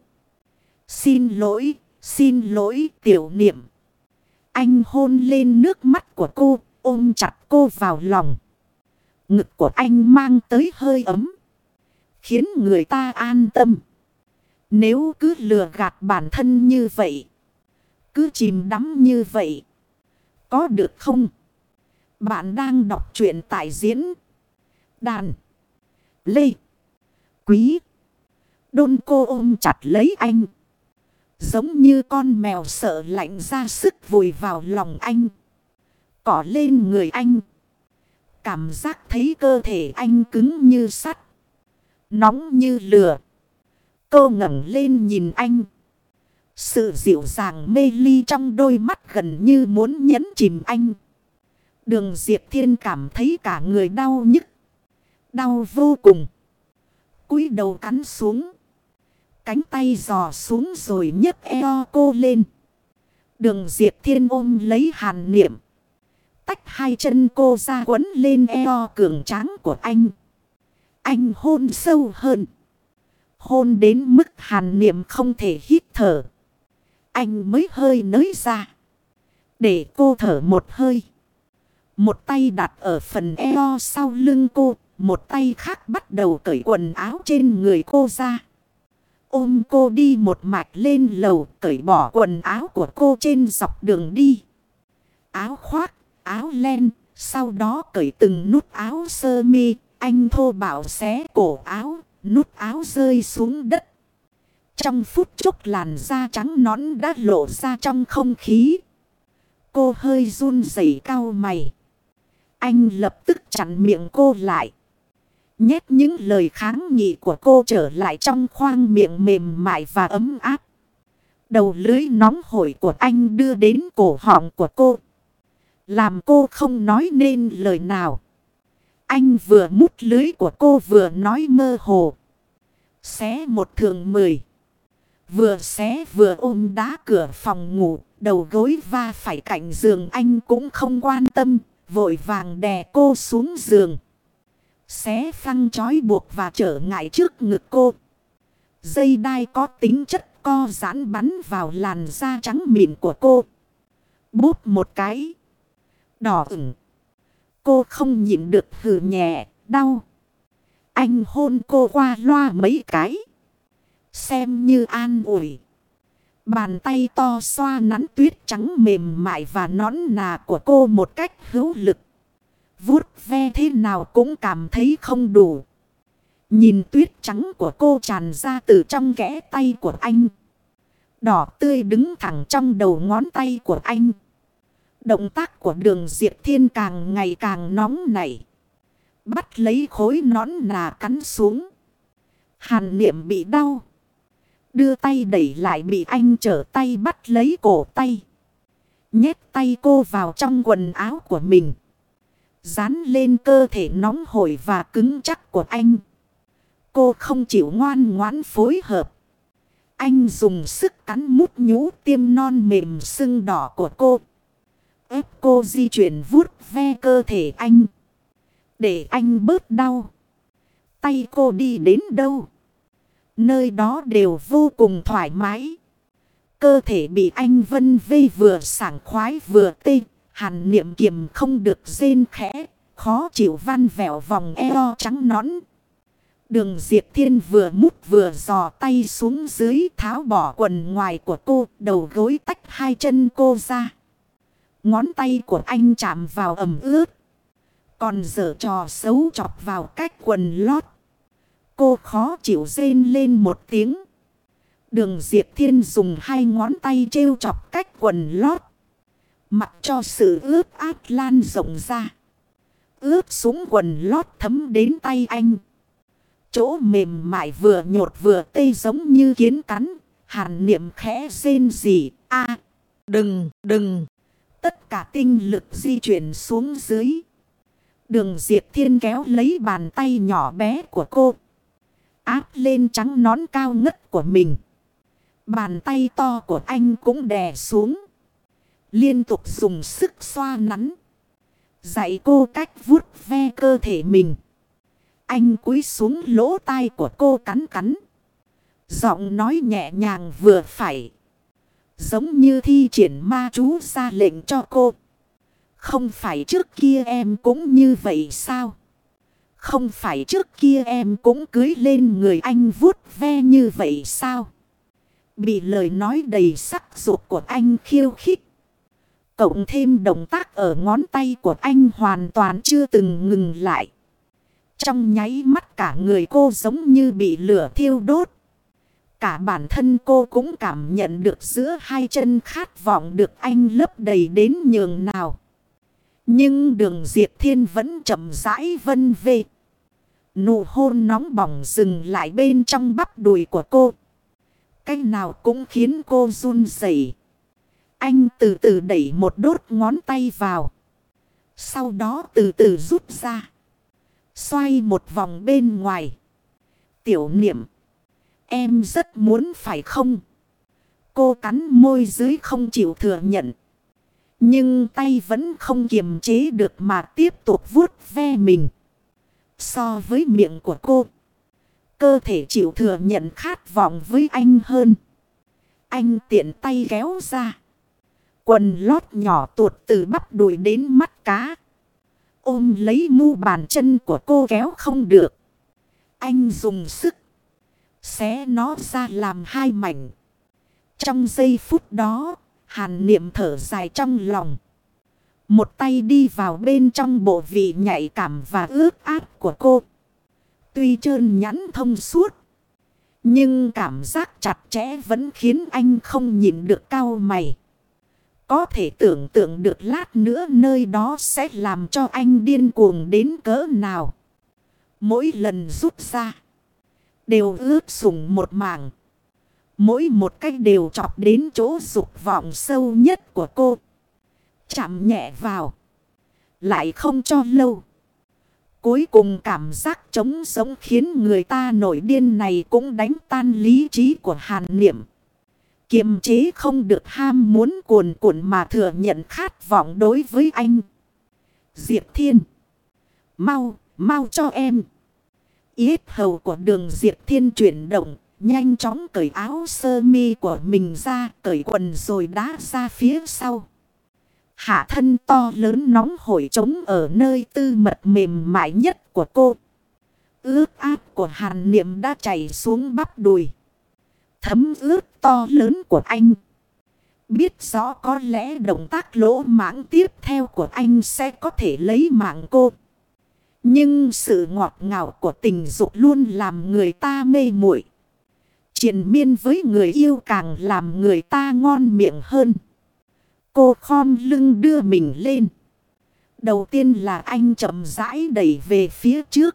S1: Xin lỗi, xin lỗi Tiểu Niệm. Anh hôn lên nước mắt của cô, ôm chặt cô vào lòng. Ngực của anh mang tới hơi ấm, khiến người ta an tâm. Nếu cứ lừa gạt bản thân như vậy, cứ chìm đắm như vậy, có được không? Bạn đang đọc truyện tại diễn Đàn Lê Quý. Đôn cô ôm chặt lấy anh, giống như con mèo sợ lạnh ra sức vùi vào lòng anh, cỏ lên người anh. Cảm giác thấy cơ thể anh cứng như sắt, nóng như lửa. Cô ngẩng lên nhìn anh. Sự dịu dàng mê ly trong đôi mắt gần như muốn nhấn chìm anh. Đường Diệp Thiên cảm thấy cả người đau nhức, đau vô cùng. Cúi đầu cắn xuống, cánh tay giò xuống rồi nhấc eo cô lên. Đường Diệp Thiên ôm lấy Hàn Niệm, tách hai chân cô ra quấn lên eo cường tráng của anh. Anh hôn sâu hơn, hôn đến mức Hàn Niệm không thể hít thở. Anh mới hơi nới ra, để cô thở một hơi. Một tay đặt ở phần eo sau lưng cô, một tay khác bắt đầu cởi quần áo trên người cô ra. Ôm cô đi một mạch lên lầu, cởi bỏ quần áo của cô trên dọc đường đi. Áo khoác, áo len, sau đó cởi từng nút áo sơ mi. Anh thô bạo xé cổ áo, nút áo rơi xuống đất. Trong phút chốc làn da trắng nõn đã lộ ra trong không khí. Cô hơi run rẩy cau mày. Anh lập tức chặn miệng cô lại, nhét những lời kháng nghị của cô trở lại trong khoang miệng mềm mại và ấm áp. Đầu lưỡi nóng hổi của anh đưa đến cổ họng của cô, làm cô không nói nên lời nào. Anh vừa mút lưỡi của cô vừa nói mơ hồ. Xé một thường mười. Vừa xé vừa ôm đá cửa phòng ngủ. Đầu gối va phải cạnh giường anh cũng không quan tâm. vội vàng đè cô xuống giường. Xé phăng trói buộc và trở ngại trước ngực cô. Dây đai có tính chất co giãn bắn vào làn da trắng mịn của cô. Bút một cái. Đỏ ửng. Cô không nhịn được hừ nhẹ, đau. Anh hôn cô qua loa mấy cái. Xem như an ủi. Bàn tay to xoa nắn tuyết trắng mềm mại và nõn nà của cô một cách hữu lực. Vuốt ve thế nào cũng cảm thấy không đủ. Nhìn tuyết trắng của cô tràn ra từ trong kẽ tay của anh. Đỏ tươi đứng thẳng trong đầu ngón tay của anh. Động tác của Đường Diệp Thiên càng ngày càng nóng nảy. Bắt lấy khối nón nà cắn xuống. Hàn Niệm bị đau. Đưa tay đẩy lại bị anh trở tay bắt lấy cổ tay. Nhét tay cô vào trong quần áo của mình. Dán lên cơ thể nóng hổi và cứng chắc của anh. Cô không chịu ngoan ngoãn phối hợp. Anh dùng sức cắn mút nhũ tiêm non mềm sưng đỏ của cô. Ép cô di chuyển vuốt ve cơ thể anh. Để anh bớt đau. Tay cô đi đến đâu? Nơi đó đều vô cùng thoải mái. Cơ thể bị anh vân vê vừa sảng khoái vừa tê. Hàn Niệm kiềm không được rên khẽ. Khó chịu van vẹo vòng eo trắng nõn. Đường Diệp Thiên vừa mút vừa dò tay xuống dưới tháo bỏ quần ngoài của cô. Đầu gối tách hai chân cô ra. Ngón tay của anh chạm vào ẩm ướt. Còn giở trò xấu chọc vào cách quần lót. Cô khó chịu rên lên một tiếng. Đường Diệp Thiên dùng hai ngón tay trêu chọc cách quần lót. Mặc cho sự ướt át lan rộng ra. Ướt xuống quần lót thấm đến tay anh. Chỗ mềm mại vừa nhột vừa tê giống như kiến cắn. Hàn Niệm khẽ rên rỉ. A, đừng, đừng. Tất cả tinh lực di chuyển xuống dưới. Đường Diệp Thiên kéo lấy bàn tay nhỏ bé của cô. Áp lên trắng nón cao ngất của mình. Bàn tay to của anh cũng đè xuống. Liên tục dùng sức xoa nắn. Dạy cô cách vuốt ve cơ thể mình. Anh cúi xuống lỗ tai của cô cắn cắn. Giọng nói nhẹ nhàng vừa phải. Giống như thi triển ma chú ra lệnh cho cô. Không phải trước kia em cũng như vậy sao? Không phải trước kia em cũng cưới lên người anh vuốt ve như vậy sao? Bị lời nói đầy sắc dục của anh khiêu khích. Cộng thêm động tác ở ngón tay của anh hoàn toàn chưa từng ngừng lại. Trong nháy mắt cả người cô giống như bị lửa thiêu đốt. Cả bản thân cô cũng cảm nhận được giữa hai chân khát vọng được anh lấp đầy đến nhường nào. Nhưng Đường Diệp Thiên vẫn chậm rãi vân vê. Nụ hôn nóng bỏng dừng lại bên trong bắp đùi của cô. Cái nào cũng khiến cô run rẩy. Anh từ từ đẩy một đốt ngón tay vào. Sau đó từ từ rút ra. Xoay một vòng bên ngoài. Tiểu Niệm. Em rất muốn phải không? Cô cắn môi dưới không chịu thừa nhận. Nhưng tay vẫn không kiềm chế được mà tiếp tục vuốt ve mình. So với miệng của cô, cơ thể chịu thừa nhận khát vọng với anh hơn. Anh tiện tay kéo ra. Quần lót nhỏ tuột từ bắp đùi đến mắt cá. Ôm lấy mu bàn chân của cô kéo không được. Anh dùng sức. Xé nó ra làm hai mảnh. Trong giây phút đó, Hàn Niệm thở dài trong lòng. Một tay đi vào bên trong bộ vị nhạy cảm và ướt át của cô. Tuy trơn nhẵn thông suốt, nhưng cảm giác chặt chẽ vẫn khiến anh không nhịn được cau mày. Có thể tưởng tượng được lát nữa nơi đó sẽ làm cho anh điên cuồng đến cỡ nào. Mỗi lần rút ra, đều ướt sũng một mảng. Mỗi một cách đều chọc đến chỗ dục vọng sâu nhất của cô. Chạm nhẹ vào. Lại không cho lâu. Cuối cùng cảm giác trống sống khiến người ta nổi điên này cũng đánh tan lý trí của Hàn Niệm. Kiềm chế không được ham muốn cuồn cuộn mà thừa nhận khát vọng đối với anh. Diệp Thiên. Mau, mau cho em. Yết hầu của Đường Diệp Thiên chuyển động. Nhanh chóng cởi áo sơ mi của mình ra. Cởi quần rồi đá ra phía sau. Hạ thân to lớn nóng hổi trống ở nơi tư mật mềm mại nhất của cô. Ướt át của Hàn Niệm đã chảy xuống bắp đùi. Thấm ướt to lớn của anh. Biết rõ có lẽ động tác lỗ mãng tiếp theo của anh sẽ có thể lấy mạng cô. Nhưng sự ngọt ngào của tình dục luôn làm người ta mê muội. Triền miên với người yêu càng làm người ta ngon miệng hơn. Cô khom lưng đưa mình lên. Đầu tiên là anh chậm rãi đẩy về phía trước.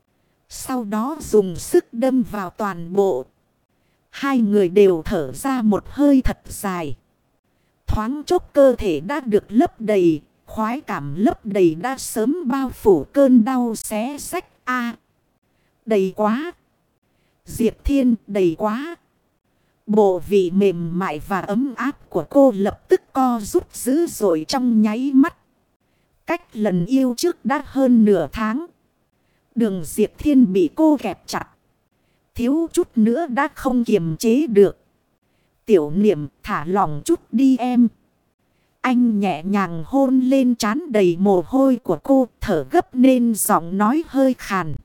S1: Sau đó dùng sức đâm vào toàn bộ. Hai người đều thở ra một hơi thật dài. Thoáng chốc cơ thể đã được lấp đầy. Khoái cảm lấp đầy đã sớm bao phủ cơn đau xé xách. A, đầy quá. Diệp Thiên, đầy quá. Bộ vị mềm mại và ấm áp của cô lập tức co rút dữ dội trong nháy mắt. Cách lần yêu trước đã hơn nửa tháng. Đường Diệp Thiên bị cô kẹp chặt. Thiếu chút nữa đã không kiềm chế được. Tiểu Niệm, thả lỏng chút đi em. Anh nhẹ nhàng hôn lên trán đầy mồ hôi của cô, thở gấp nên giọng nói hơi khàn.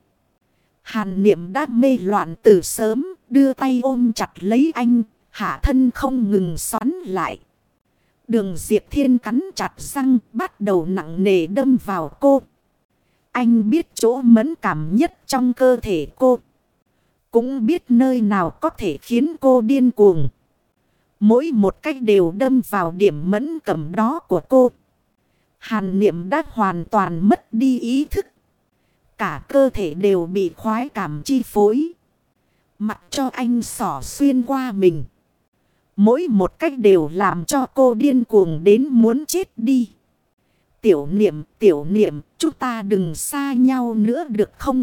S1: Hàn Niệm đã mê loạn từ sớm, đưa tay ôm chặt lấy anh, hạ thân không ngừng xoắn lại. Đường Diệp Thiên cắn chặt răng, bắt đầu nặng nề đâm vào cô. Anh biết chỗ mẫn cảm nhất trong cơ thể cô. Cũng biết nơi nào có thể khiến cô điên cuồng. Mỗi một cách đều đâm vào điểm mẫn cảm đó của cô. Hàn Niệm đã hoàn toàn mất đi ý thức. Cả cơ thể đều bị khoái cảm chi phối. Mặc cho anh xỏ xuyên qua mình. Mỗi một cách đều làm cho cô điên cuồng đến muốn chết đi. Tiểu Niệm, Tiểu Niệm, chúng ta đừng xa nhau nữa được không?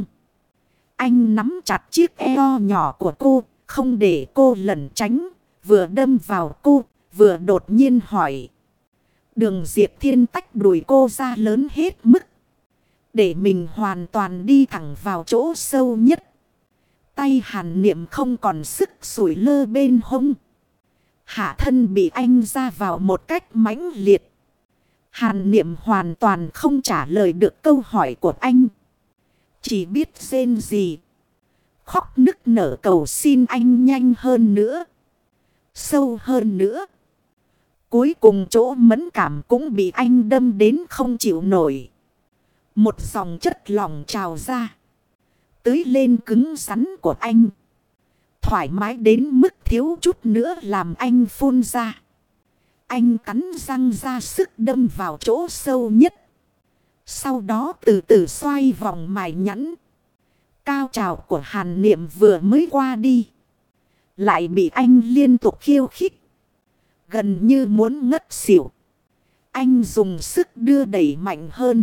S1: Anh nắm chặt chiếc eo nhỏ của cô, không để cô lẩn tránh. Vừa đâm vào cô, vừa đột nhiên hỏi. Đường Diệp Thiên tách đùi cô ra lớn hết mức. Để mình hoàn toàn đi thẳng vào chỗ sâu nhất. Tay Hàn Niệm không còn sức sủi lơ bên hông. Hạ thân bị anh ra vào một cách mãnh liệt. Hàn Niệm hoàn toàn không trả lời được câu hỏi của anh. Chỉ biết rên gì. Khóc nức nở cầu xin anh nhanh hơn nữa. Sâu hơn nữa. Cuối cùng chỗ mẫn cảm cũng bị anh đâm đến không chịu nổi. Một dòng chất lỏng trào ra. Tưới lên cứng rắn của anh. Thoải mái đến mức thiếu chút nữa làm anh phun ra. Anh cắn răng ra sức đâm vào chỗ sâu nhất. Sau đó từ từ xoay vòng mài nhẵn. Cao trào của Hàn Niệm vừa mới qua đi. Lại bị anh liên tục khiêu khích. Gần như muốn ngất xỉu. Anh dùng sức đưa đẩy mạnh hơn.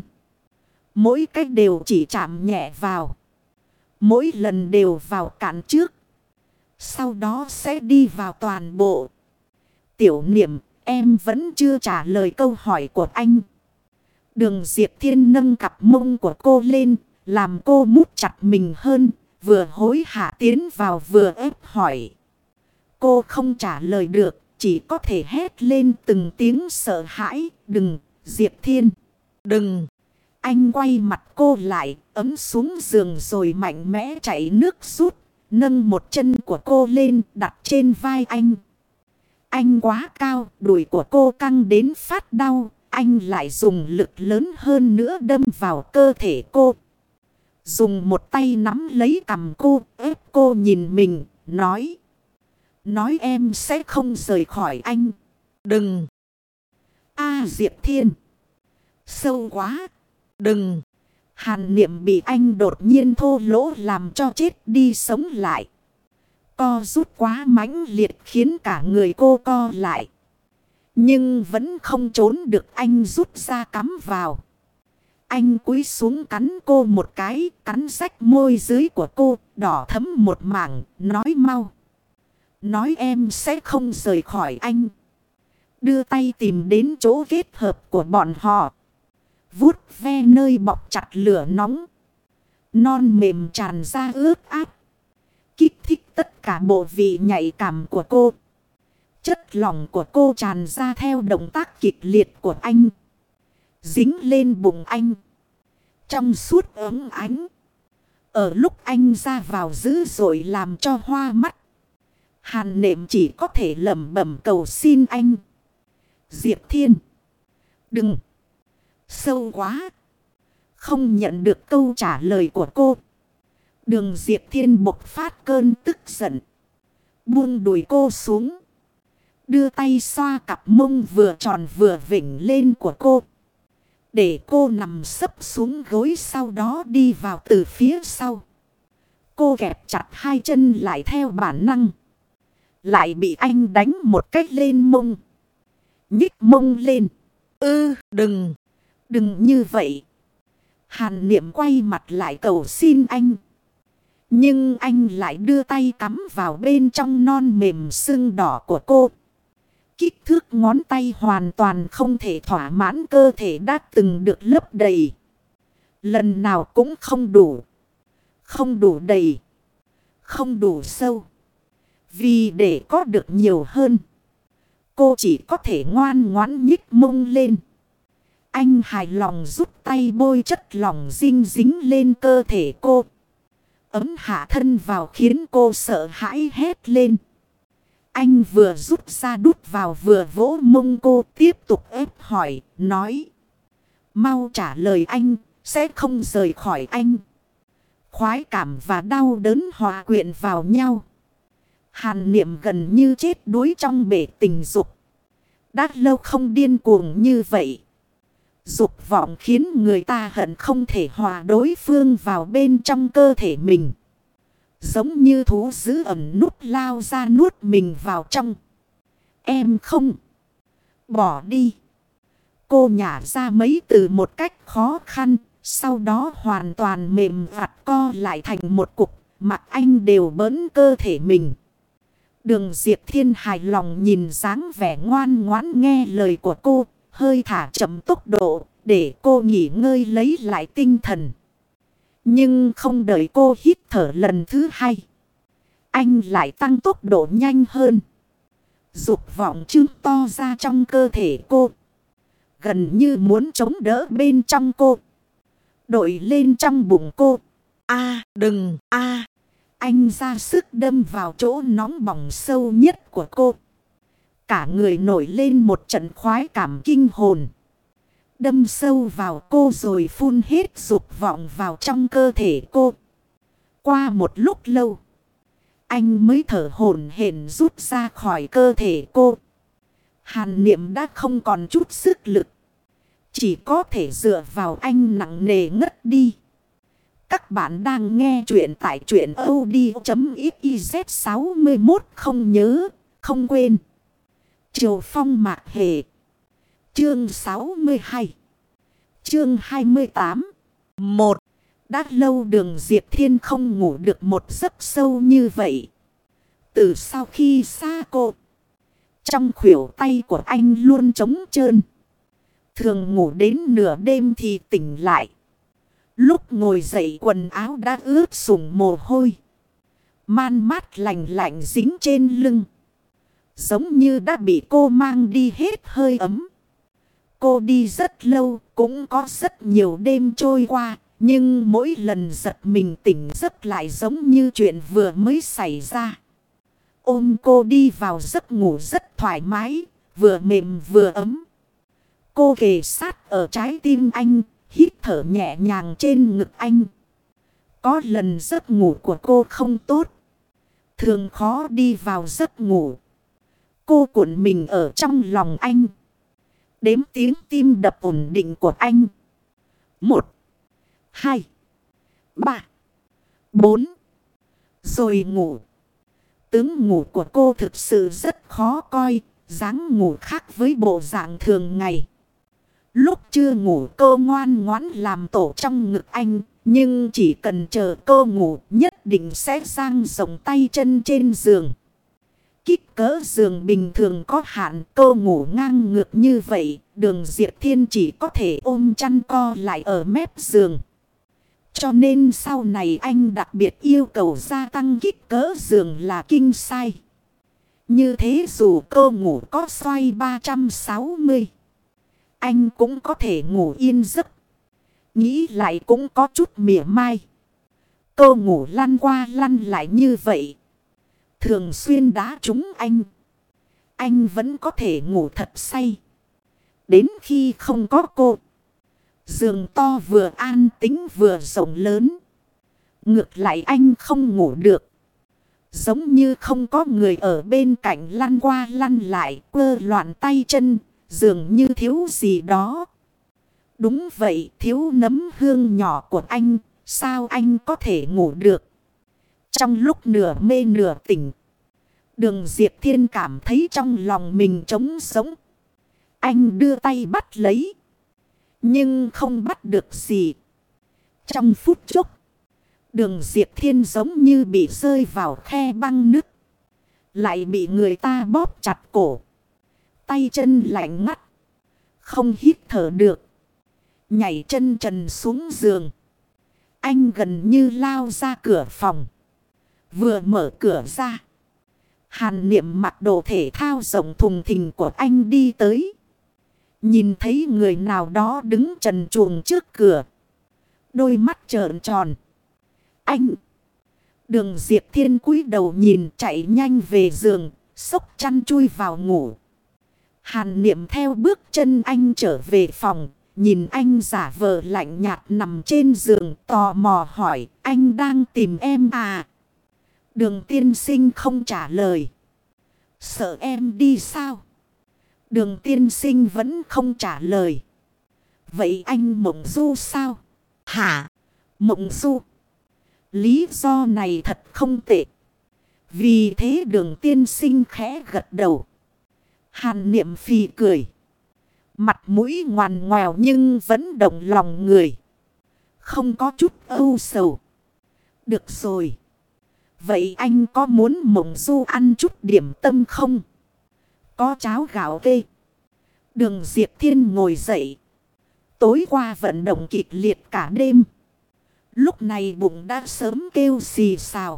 S1: Mỗi cách đều chỉ chạm nhẹ vào. Mỗi lần đều vào cản trước. Sau đó sẽ đi vào toàn bộ. Tiểu Niệm, em vẫn chưa trả lời câu hỏi của anh. Đường Diệp Thiên nâng cặp mông của cô lên. Làm cô mút chặt mình hơn. Vừa hối hả tiến vào vừa ép hỏi. Cô không trả lời được. Chỉ có thể hét lên từng tiếng sợ hãi. Đừng, Diệp Thiên. Đừng. Anh quay mặt cô lại. Ấm xuống giường rồi mạnh mẽ chảy nước rút. Nâng một chân của cô lên đặt trên vai anh. Anh quá cao. Đùi của cô căng đến phát đau. Anh lại dùng lực lớn hơn nữa đâm vào cơ thể cô. Dùng một tay nắm lấy cằm cô. Ép cô nhìn mình. Nói. Nói em sẽ không rời khỏi anh. Đừng. A Diệp Thiên. Sâu quá. Đừng. Hàn Niệm bị anh đột nhiên thô lỗ làm cho chết đi sống lại. Co rút quá mãnh liệt khiến cả người cô co lại. Nhưng vẫn không trốn được anh rút ra cắm vào. Anh cúi xuống cắn cô một cái, cắn rách môi dưới của cô, đỏ thấm một mảng, nói mau. Nói em sẽ không rời khỏi anh. Đưa tay tìm đến chỗ kết hợp của bọn họ. vuốt ve nơi bọc chặt lửa nóng. Non mềm tràn ra ướt át. Kích thích tất cả bộ vị nhạy cảm của cô. Chất lỏng của cô tràn ra theo động tác kịch liệt của anh. Dính lên bụng anh. Trong suốt ấm ánh. Ở lúc anh ra vào dữ dội làm cho hoa mắt. Hàn Nệm chỉ có thể lẩm bẩm cầu xin anh. Diệp Thiên. Đừng. Sâu quá. Không nhận được câu trả lời của cô. Đường Diệp Thiên bộc phát cơn tức giận. Buông đùi cô xuống. Đưa tay xoa cặp mông vừa tròn vừa vỉnh lên của cô. Để cô nằm sấp xuống gối, sau đó đi vào từ phía sau. Cô kẹp chặt hai chân lại theo bản năng. Lại bị anh đánh một cách lên mông. Nhích mông lên. Ư đừng. Đừng như vậy. Hàn Niệm quay mặt lại cầu xin anh. Nhưng anh lại đưa tay cắm vào bên trong non mềm sưng đỏ của cô. Kích thước ngón tay hoàn toàn không thể thỏa mãn cơ thể đã từng được lấp đầy. Lần nào cũng không đủ. Không đủ đầy. Không đủ sâu. Vì để có được nhiều hơn, cô chỉ có thể ngoan ngoãn nhích mông lên. Anh hài lòng rút tay bôi chất lỏng dinh dính lên cơ thể cô. Ấm hạ thân vào khiến cô sợ hãi hét lên. Anh vừa rút ra đút vào vừa vỗ mông cô, tiếp tục ép hỏi, nói. Mau trả lời anh, sẽ không rời khỏi anh. Khoái cảm và đau đớn hòa quyện vào nhau. Hàn Niệm gần như chết đuối trong bể tình dục. Đã lâu không điên cuồng như vậy. Dục vọng khiến người ta hận không thể hòa đối phương vào bên trong cơ thể mình. Giống như thú dữ ẩn nút lao ra nuốt mình vào trong. Em không. Bỏ đi. Cô nhả ra mấy từ một cách khó khăn. Sau đó hoàn toàn mềm vặt co lại thành một cục. Mặc anh đều bỡn cơ thể mình. Đường Diệp Thiên hài lòng nhìn dáng vẻ ngoan ngoãn nghe lời của cô. Hơi thả chậm tốc độ để cô nghỉ ngơi lấy lại tinh thần. Nhưng không đợi cô hít thở lần thứ hai, anh lại tăng tốc độ nhanh hơn. Dục vọng trưng to ra trong cơ thể cô. Gần như muốn chống đỡ bên trong cô. Đội lên trong bụng cô. A đừng a Anh ra sức đâm vào chỗ nóng bỏng sâu nhất của cô. Cả người nổi lên một trận khoái cảm kinh hồn. Đâm sâu vào cô rồi phun hết dục vọng vào trong cơ thể cô. Qua một lúc lâu, anh mới thở hổn hển rút ra khỏi cơ thể cô. Hàn Niệm đã không còn chút sức lực. Chỉ có thể dựa vào anh nặng nề ngất đi. Các bạn đang nghe chuyện tại truyện audio chấm xyz sáu mốt không nhớ, không quên. Triều Phong Mạc Hề. Chương sáu mươi hai. Chương hai mươi tám. một. Đã lâu Đường Diệp Thiên không ngủ được một giấc sâu như vậy. Từ sau khi xa cô, trong khuỷu tay của anh luôn trống trơn. Thường ngủ đến nửa đêm thì tỉnh lại. Lúc ngồi dậy quần áo đã ướt sũng mồ hôi. Man mát lạnh lạnh dính trên lưng. Giống như đã bị cô mang đi hết hơi ấm. Cô đi rất lâu, cũng có rất nhiều đêm trôi qua. Nhưng mỗi lần giật mình tỉnh giấc lại giống như chuyện vừa mới xảy ra. Ôm cô đi vào giấc ngủ rất thoải mái, vừa mềm vừa ấm. Cô kề sát ở trái tim anh, hít thở nhẹ nhàng trên ngực anh. Có lần giấc ngủ của cô không tốt, thường khó đi vào giấc ngủ. Cô cuộn mình ở trong lòng anh. Đếm tiếng tim đập ổn định của anh. Một, hai, ba, bốn. Rồi ngủ. Tướng ngủ của cô thực sự rất khó coi. Dáng ngủ khác với bộ dạng thường ngày. Lúc chưa ngủ cô ngoan ngoãn làm tổ trong ngực anh. Nhưng chỉ cần chờ cô ngủ nhất định sẽ dang rộng tay chân trên giường. Kích cỡ giường bình thường có hạn, cô ngủ ngang ngược như vậy, Đường Diệp Thiên chỉ có thể ôm chăn co lại ở mép giường. Cho nên sau này anh đặc biệt yêu cầu gia tăng kích cỡ giường là king size. Như thế dù cô ngủ có xoay ba trăm sáu mươi, anh cũng có thể ngủ yên giấc. Nghĩ lại cũng có chút mỉa mai. Cô ngủ lăn qua lăn lại như vậy, thường xuyên đá trúng anh, anh vẫn có thể ngủ thật say. Đến khi không có cô, giường to vừa an tĩnh vừa rộng lớn, ngược lại anh không ngủ được. Giống như không có người ở bên cạnh lăn qua lăn lại, quơ loạn tay chân, dường như thiếu gì đó. Đúng vậy, thiếu nấm hương nhỏ của anh, sao anh có thể ngủ được? Trong lúc nửa mê nửa tỉnh, Đường Diệp Thiên cảm thấy trong lòng mình trống sống. Anh đưa tay bắt lấy, nhưng không bắt được gì. Trong phút chốc, Đường Diệp Thiên giống như bị rơi vào khe băng nước, lại bị người ta bóp chặt cổ. Tay chân lạnh ngắt, không hít thở được. Nhảy chân trần xuống giường, anh gần như lao ra cửa phòng. Vừa mở cửa ra, Hàn Niệm mặc đồ thể thao rộng thùng thình của anh đi tới. Nhìn thấy người nào đó đứng trần truồng trước cửa, đôi mắt trợn tròn. Anh! Đường Diệp Thiên cúi đầu nhìn, chạy nhanh về giường, xốc chăn chui vào ngủ. Hàn Niệm theo bước chân anh trở về phòng, nhìn anh giả vờ lạnh nhạt nằm trên giường, tò mò hỏi, anh đang tìm em à? Đường tiên sinh không trả lời. Sợ em đi sao? Đường tiên sinh vẫn không trả lời. Vậy anh Mộng Du sao? Hả? Mộng Du? Lý do này thật không tệ. Vì thế Đường tiên sinh khẽ gật đầu. Hàn Niệm phì cười. Mặt mũi ngoằn ngoèo nhưng vẫn động lòng người. Không có chút âu sầu. Được rồi. Vậy anh có muốn Mộng Du ăn chút điểm tâm không? Có cháo gạo kê. Đường Diệp Thiên ngồi dậy. Tối qua vận động kịch liệt cả đêm. Lúc này bụng đã sớm kêu xì xào.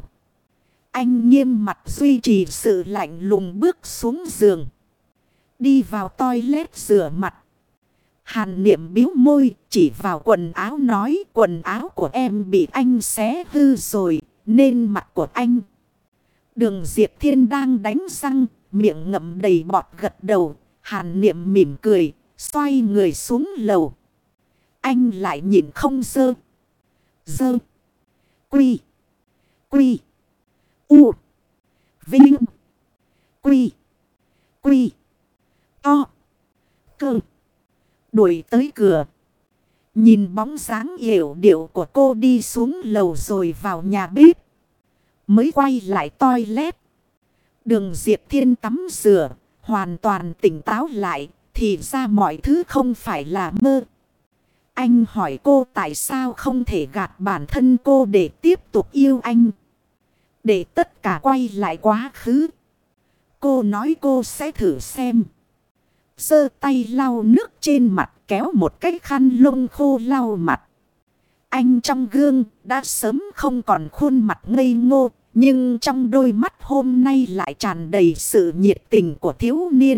S1: Anh nghiêm mặt duy trì sự lạnh lùng bước xuống giường. Đi vào toilet rửa mặt. Hàn Niệm biếu môi chỉ vào quần áo nói, quần áo của em bị anh xé hư rồi nên mặc của anh. Đường Diệp Thiên đang đánh răng, miệng ngậm đầy bọt gật đầu. Hàn Niệm mỉm cười, xoay người xuống lầu. Anh lại nhìn không dơ. Dơ. Quy. Quy. U. Vinh. Quy. Quy. To. Cơ. Đuổi tới cửa. Nhìn bóng dáng yểu điệu của cô đi xuống lầu rồi vào nhà bếp. Mới quay lại toilet. Đường Diệp Thiên tắm rửa, hoàn toàn tỉnh táo lại. Thì ra mọi thứ không phải là mơ. Anh hỏi cô tại sao không thể gạt bản thân cô để tiếp tục yêu anh. Để tất cả quay lại quá khứ. Cô nói cô sẽ thử xem. Giơ tay lau nước trên mặt, kéo một cái khăn lông khô lau mặt. Anh trong gương đã sớm không còn khuôn mặt ngây ngô. Nhưng trong đôi mắt hôm nay lại tràn đầy sự nhiệt tình của thiếu niên.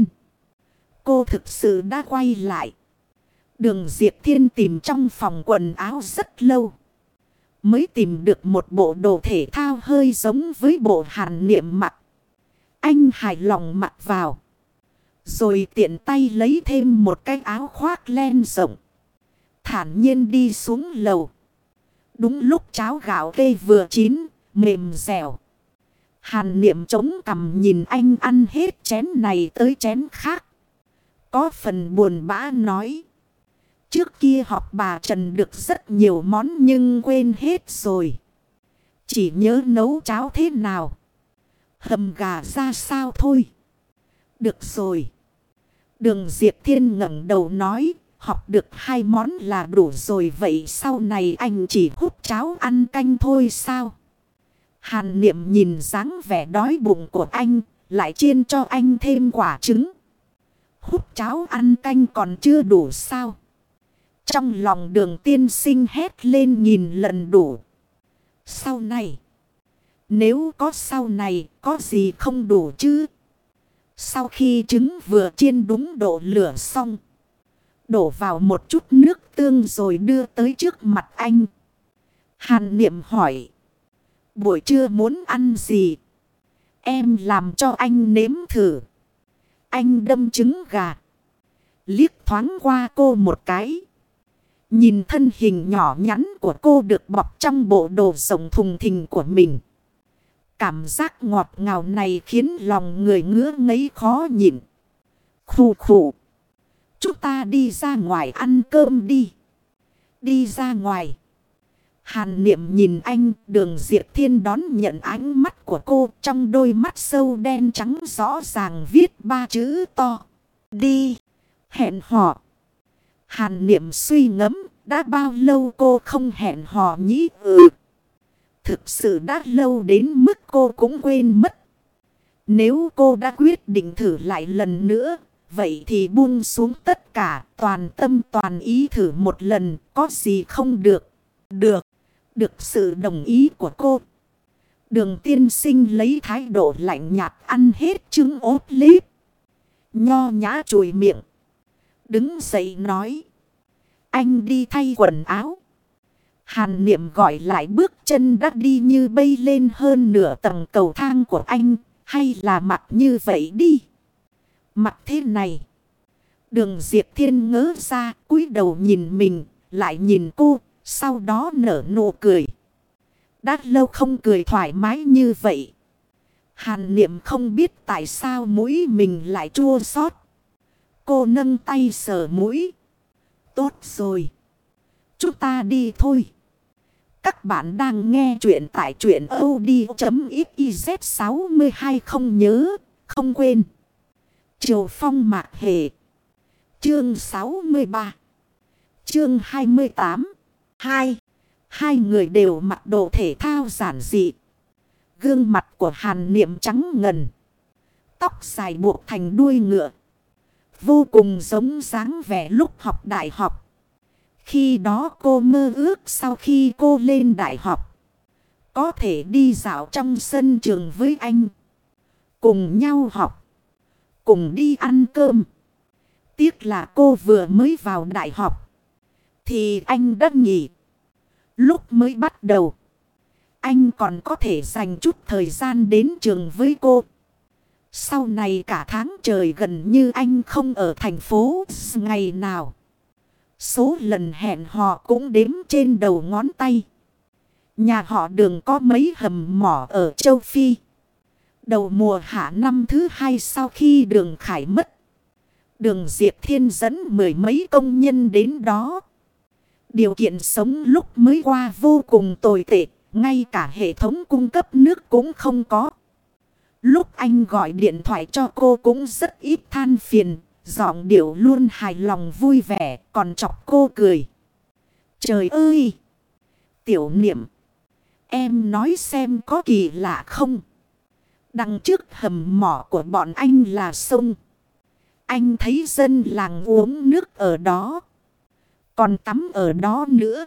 S1: Cô thực sự đã quay lại. Đường Diệp Thiên tìm trong phòng quần áo rất lâu. Mới tìm được một bộ đồ thể thao hơi giống với bộ Hàn Niệm mặc. Anh hài lòng mặc vào. Rồi tiện tay lấy thêm một cái áo khoác len rộng. Thản nhiên đi xuống lầu. Đúng lúc cháo gạo kê vừa chín, mềm dẻo. Hàn Niệm chống cằm nhìn anh ăn hết chén này tới chén khác. Có phần buồn bã nói. Trước kia học bà Trần được rất nhiều món nhưng quên hết rồi. Chỉ nhớ nấu cháo thế nào. Hầm gà ra sao thôi. Được rồi. Đường Diệp Thiên ngẩng đầu nói. Học được hai món là đủ rồi, vậy sau này anh chỉ hút cháo ăn canh thôi sao? Hàn Niệm nhìn dáng vẻ đói bụng của anh, lại chiên cho anh thêm quả trứng. Húp cháo ăn canh còn chưa đủ sao? Trong lòng Đường tiên sinh hét lên nghìn lần đủ. Sau này. Nếu có sau này có gì không đủ chứ? Sau khi trứng vừa chiên đúng độ lửa xong. Đổ vào một chút nước tương rồi đưa tới trước mặt anh. Hàn Niệm hỏi. Buổi trưa muốn ăn gì? Em làm cho anh nếm thử. Anh đâm trứng gà. Liếc thoáng qua cô một cái. Nhìn thân hình nhỏ nhắn của cô được bọc trong bộ đồ rộng thùng thình của mình. Cảm giác ngọt ngào này khiến lòng người ngứa ngấy khó nhịn. Khủ khủ. Chúng ta đi ra ngoài ăn cơm đi. Đi ra ngoài. Hàn Niệm nhìn anh, Đường Diệp Thiên đón nhận ánh mắt của cô. Trong đôi mắt sâu đen trắng rõ ràng viết ba chữ to. Đi. Hẹn hò. Hàn Niệm suy ngẫm, đã bao lâu cô không hẹn hò nhỉ? Ừ. Thực sự đã lâu đến mức cô cũng quên mất. Nếu cô đã quyết định thử lại lần nữa, vậy thì buông xuống tất cả, toàn tâm toàn ý thử một lần, có gì không được? Được. Được sự đồng ý của cô. Đường tiên sinh lấy thái độ lạnh nhạt ăn hết trứng ốp lít. Nho nhã chùi miệng. Đứng dậy nói. Anh đi thay quần áo. Hàn Niệm gọi lại bước chân đã đi như bay lên hơn nửa tầng cầu thang của anh. Hay là mặc như vậy đi. Mặc thế này. Đường Diệp Thiên ngớ ra, cúi đầu nhìn mình, lại nhìn cô, sau đó nở nụ cười. Đã lâu không cười thoải mái như vậy. Hàn Niệm không biết tại sao mũi mình lại chua xót. Cô nâng tay sờ mũi. Tốt rồi. Chúng ta đi thôi. Các bạn đang nghe chuyện tại truyện audio chấm xyz sáu hai không nhớ, không quên. Triều Phong Mạc Hề. Chương sáu mươi ba. Chương hai mươi tám. Hai. Hai người đều mặc đồ thể thao giản dị. Gương mặt của Hàn Niệm trắng ngần. Tóc dài buộc thành đuôi ngựa. Vô cùng giống dáng vẻ lúc học đại học. Khi đó cô mơ ước sau khi cô lên đại học. Có thể đi dạo trong sân trường với anh. Cùng nhau học. Cùng đi ăn cơm. Tiếc là cô vừa mới vào đại học. Thì anh đã nghỉ. Lúc mới bắt đầu. Anh còn có thể dành chút thời gian đến trường với cô. Sau này cả tháng trời gần như anh không ở thành phố ngày nào. Số lần hẹn hò cũng đếm trên đầu ngón tay. Nhà họ Đường có mấy hầm mỏ ở châu Phi. Đầu mùa hạ năm thứ hai sau khi Đường Khải mất. Đường Diệp Thiên dẫn mười mấy công nhân đến đó. Điều kiện sống lúc mới qua vô cùng tồi tệ. Ngay cả hệ thống cung cấp nước cũng không có. Lúc anh gọi điện thoại cho cô cũng rất ít than phiền. Giọng điệu luôn hài lòng vui vẻ, còn chọc cô cười. Trời ơi! Tiểu Niệm! Em nói xem có kỳ lạ không? Đằng trước hầm mỏ của bọn anh là sông. Anh thấy dân làng uống nước ở đó. Còn tắm ở đó nữa.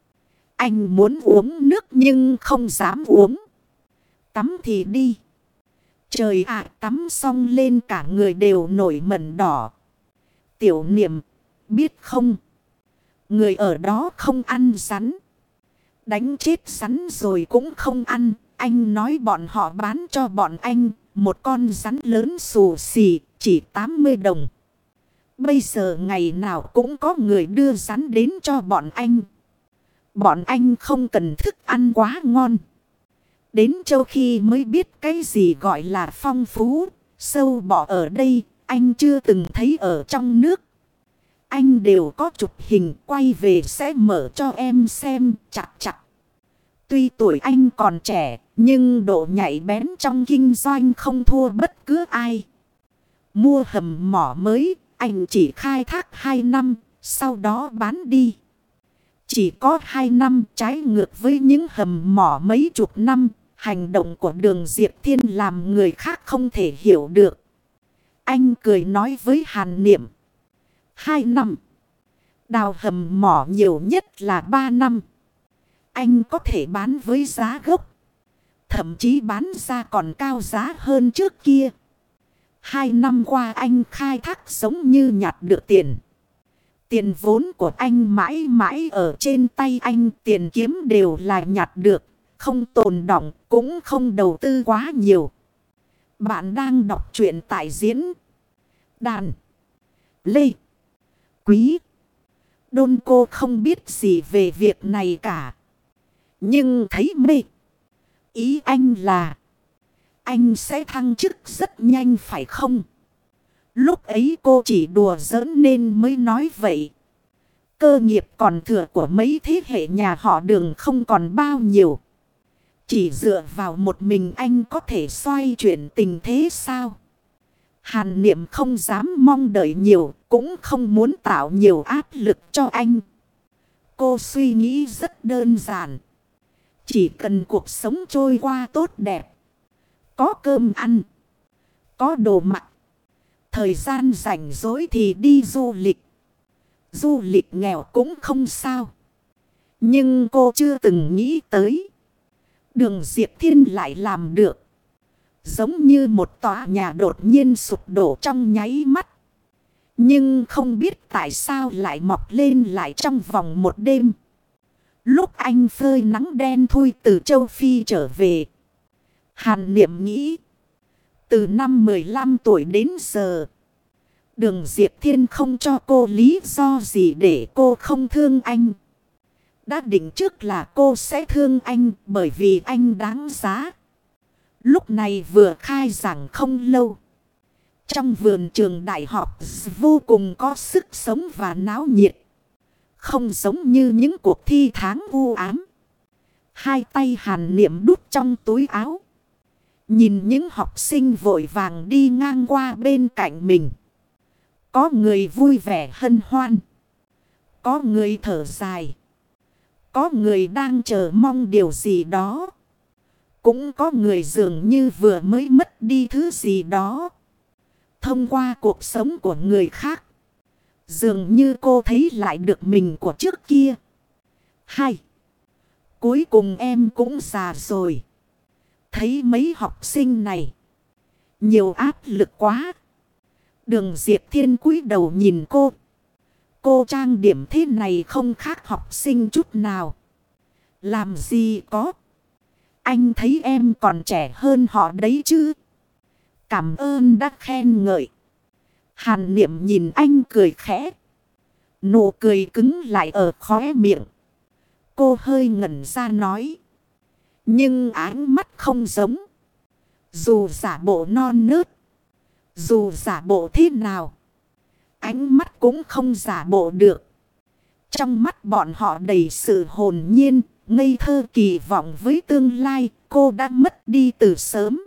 S1: Anh muốn uống nước nhưng không dám uống. Tắm thì đi. Trời ạ, tắm xong lên cả người đều nổi mẩn đỏ. Tiểu Niệm, biết không? Người ở đó không ăn rắn. Đánh chết rắn rồi cũng không ăn. Anh nói bọn họ bán cho bọn anh một con rắn lớn xù xì, chỉ tám mươi đồng. Bây giờ ngày nào cũng có người đưa rắn đến cho bọn anh. Bọn anh không cần thức ăn quá ngon. Đến châu khi mới biết cái gì gọi là phong phú. Sâu bọ ở đây anh chưa từng thấy ở trong nước. Anh đều có chụp hình, quay về sẽ mở cho em xem. Chặt chặt. Tuy tuổi anh còn trẻ, nhưng độ nhạy bén trong kinh doanh không thua bất cứ ai. Mua hầm mỏ mới, anh chỉ khai thác hai năm, sau đó bán đi. Chỉ có hai năm, trái ngược với những hầm mỏ mấy chục năm, Hành động của Đường Diệp Thiên làm người khác không thể hiểu được. Anh cười nói với Hàn Niệm. Hai năm. Đào hầm mỏ nhiều nhất là ba năm. Anh có thể bán với giá gốc. Thậm chí bán ra còn cao giá hơn trước kia. Hai năm qua anh khai thác giống như nhặt được tiền. Tiền vốn của anh mãi mãi ở trên tay anh. Tiền kiếm đều là nhặt được. Không tồn đọng cũng không đầu tư quá nhiều. Bạn đang đọc truyện tại diễn Đàn Lê Quý Đôn. Cô không biết gì về việc này cả. Nhưng thấy mê. Ý anh là anh sẽ thăng chức rất nhanh phải không? Lúc ấy cô chỉ đùa giỡn nên mới nói vậy. Cơ nghiệp còn thừa của mấy thế hệ nhà họ Đường không còn bao nhiêu. Chỉ dựa vào một mình anh có thể xoay chuyển tình thế sao? Hàn Niệm không dám mong đợi nhiều, cũng không muốn tạo nhiều áp lực cho anh. Cô suy nghĩ rất đơn giản. Chỉ cần cuộc sống trôi qua tốt đẹp. Có cơm ăn. Có đồ mặc. Thời gian rảnh rỗi thì đi du lịch. Du lịch nghèo cũng không sao. Nhưng cô chưa từng nghĩ tới. Đường Diệp Thiên lại làm được. Giống như một tòa nhà đột nhiên sụp đổ trong nháy mắt. Nhưng không biết tại sao lại mọc lên lại trong vòng một đêm. Lúc anh phơi nắng đen thui từ châu Phi trở về. Hàn Niệm nghĩ. Từ năm mười lăm tuổi đến giờ. Đường Diệp Thiên không cho cô lý do gì để cô không thương anh. Đã định trước là cô sẽ thương anh bởi vì anh đáng giá. Lúc này vừa khai giảng không lâu. Trong vườn trường đại học vô cùng có sức sống và náo nhiệt. Không giống như những cuộc thi tháng u ám. Hai tay Hàn Niệm đút trong túi áo. Nhìn những học sinh vội vàng đi ngang qua bên cạnh mình. Có người vui vẻ hân hoan. Có người thở dài. Có người đang chờ mong điều gì đó. Cũng có người dường như vừa mới mất đi thứ gì đó. Thông qua cuộc sống của người khác. Dường như cô thấy lại được mình của trước kia. Hay. Cuối cùng em cũng già rồi. Thấy mấy học sinh này. Nhiều áp lực quá. Đường Diệp Thiên cúi đầu nhìn cô. Cô trang điểm thế này không khác học sinh chút nào. Làm gì có. Anh thấy em còn trẻ hơn họ đấy chứ. Cảm ơn đã khen ngợi. Hàn Niệm nhìn anh cười khẽ. Nụ cười cứng lại ở khóe miệng. Cô hơi ngẩn ra nói. Nhưng ánh mắt không giống. Dù giả bộ non nớt. Dù giả bộ thế nào. Ánh mắt cũng không giả bộ được. Trong mắt bọn họ đầy sự hồn nhiên. Ngây thơ kỳ vọng với tương lai. Cô đã mất đi từ sớm.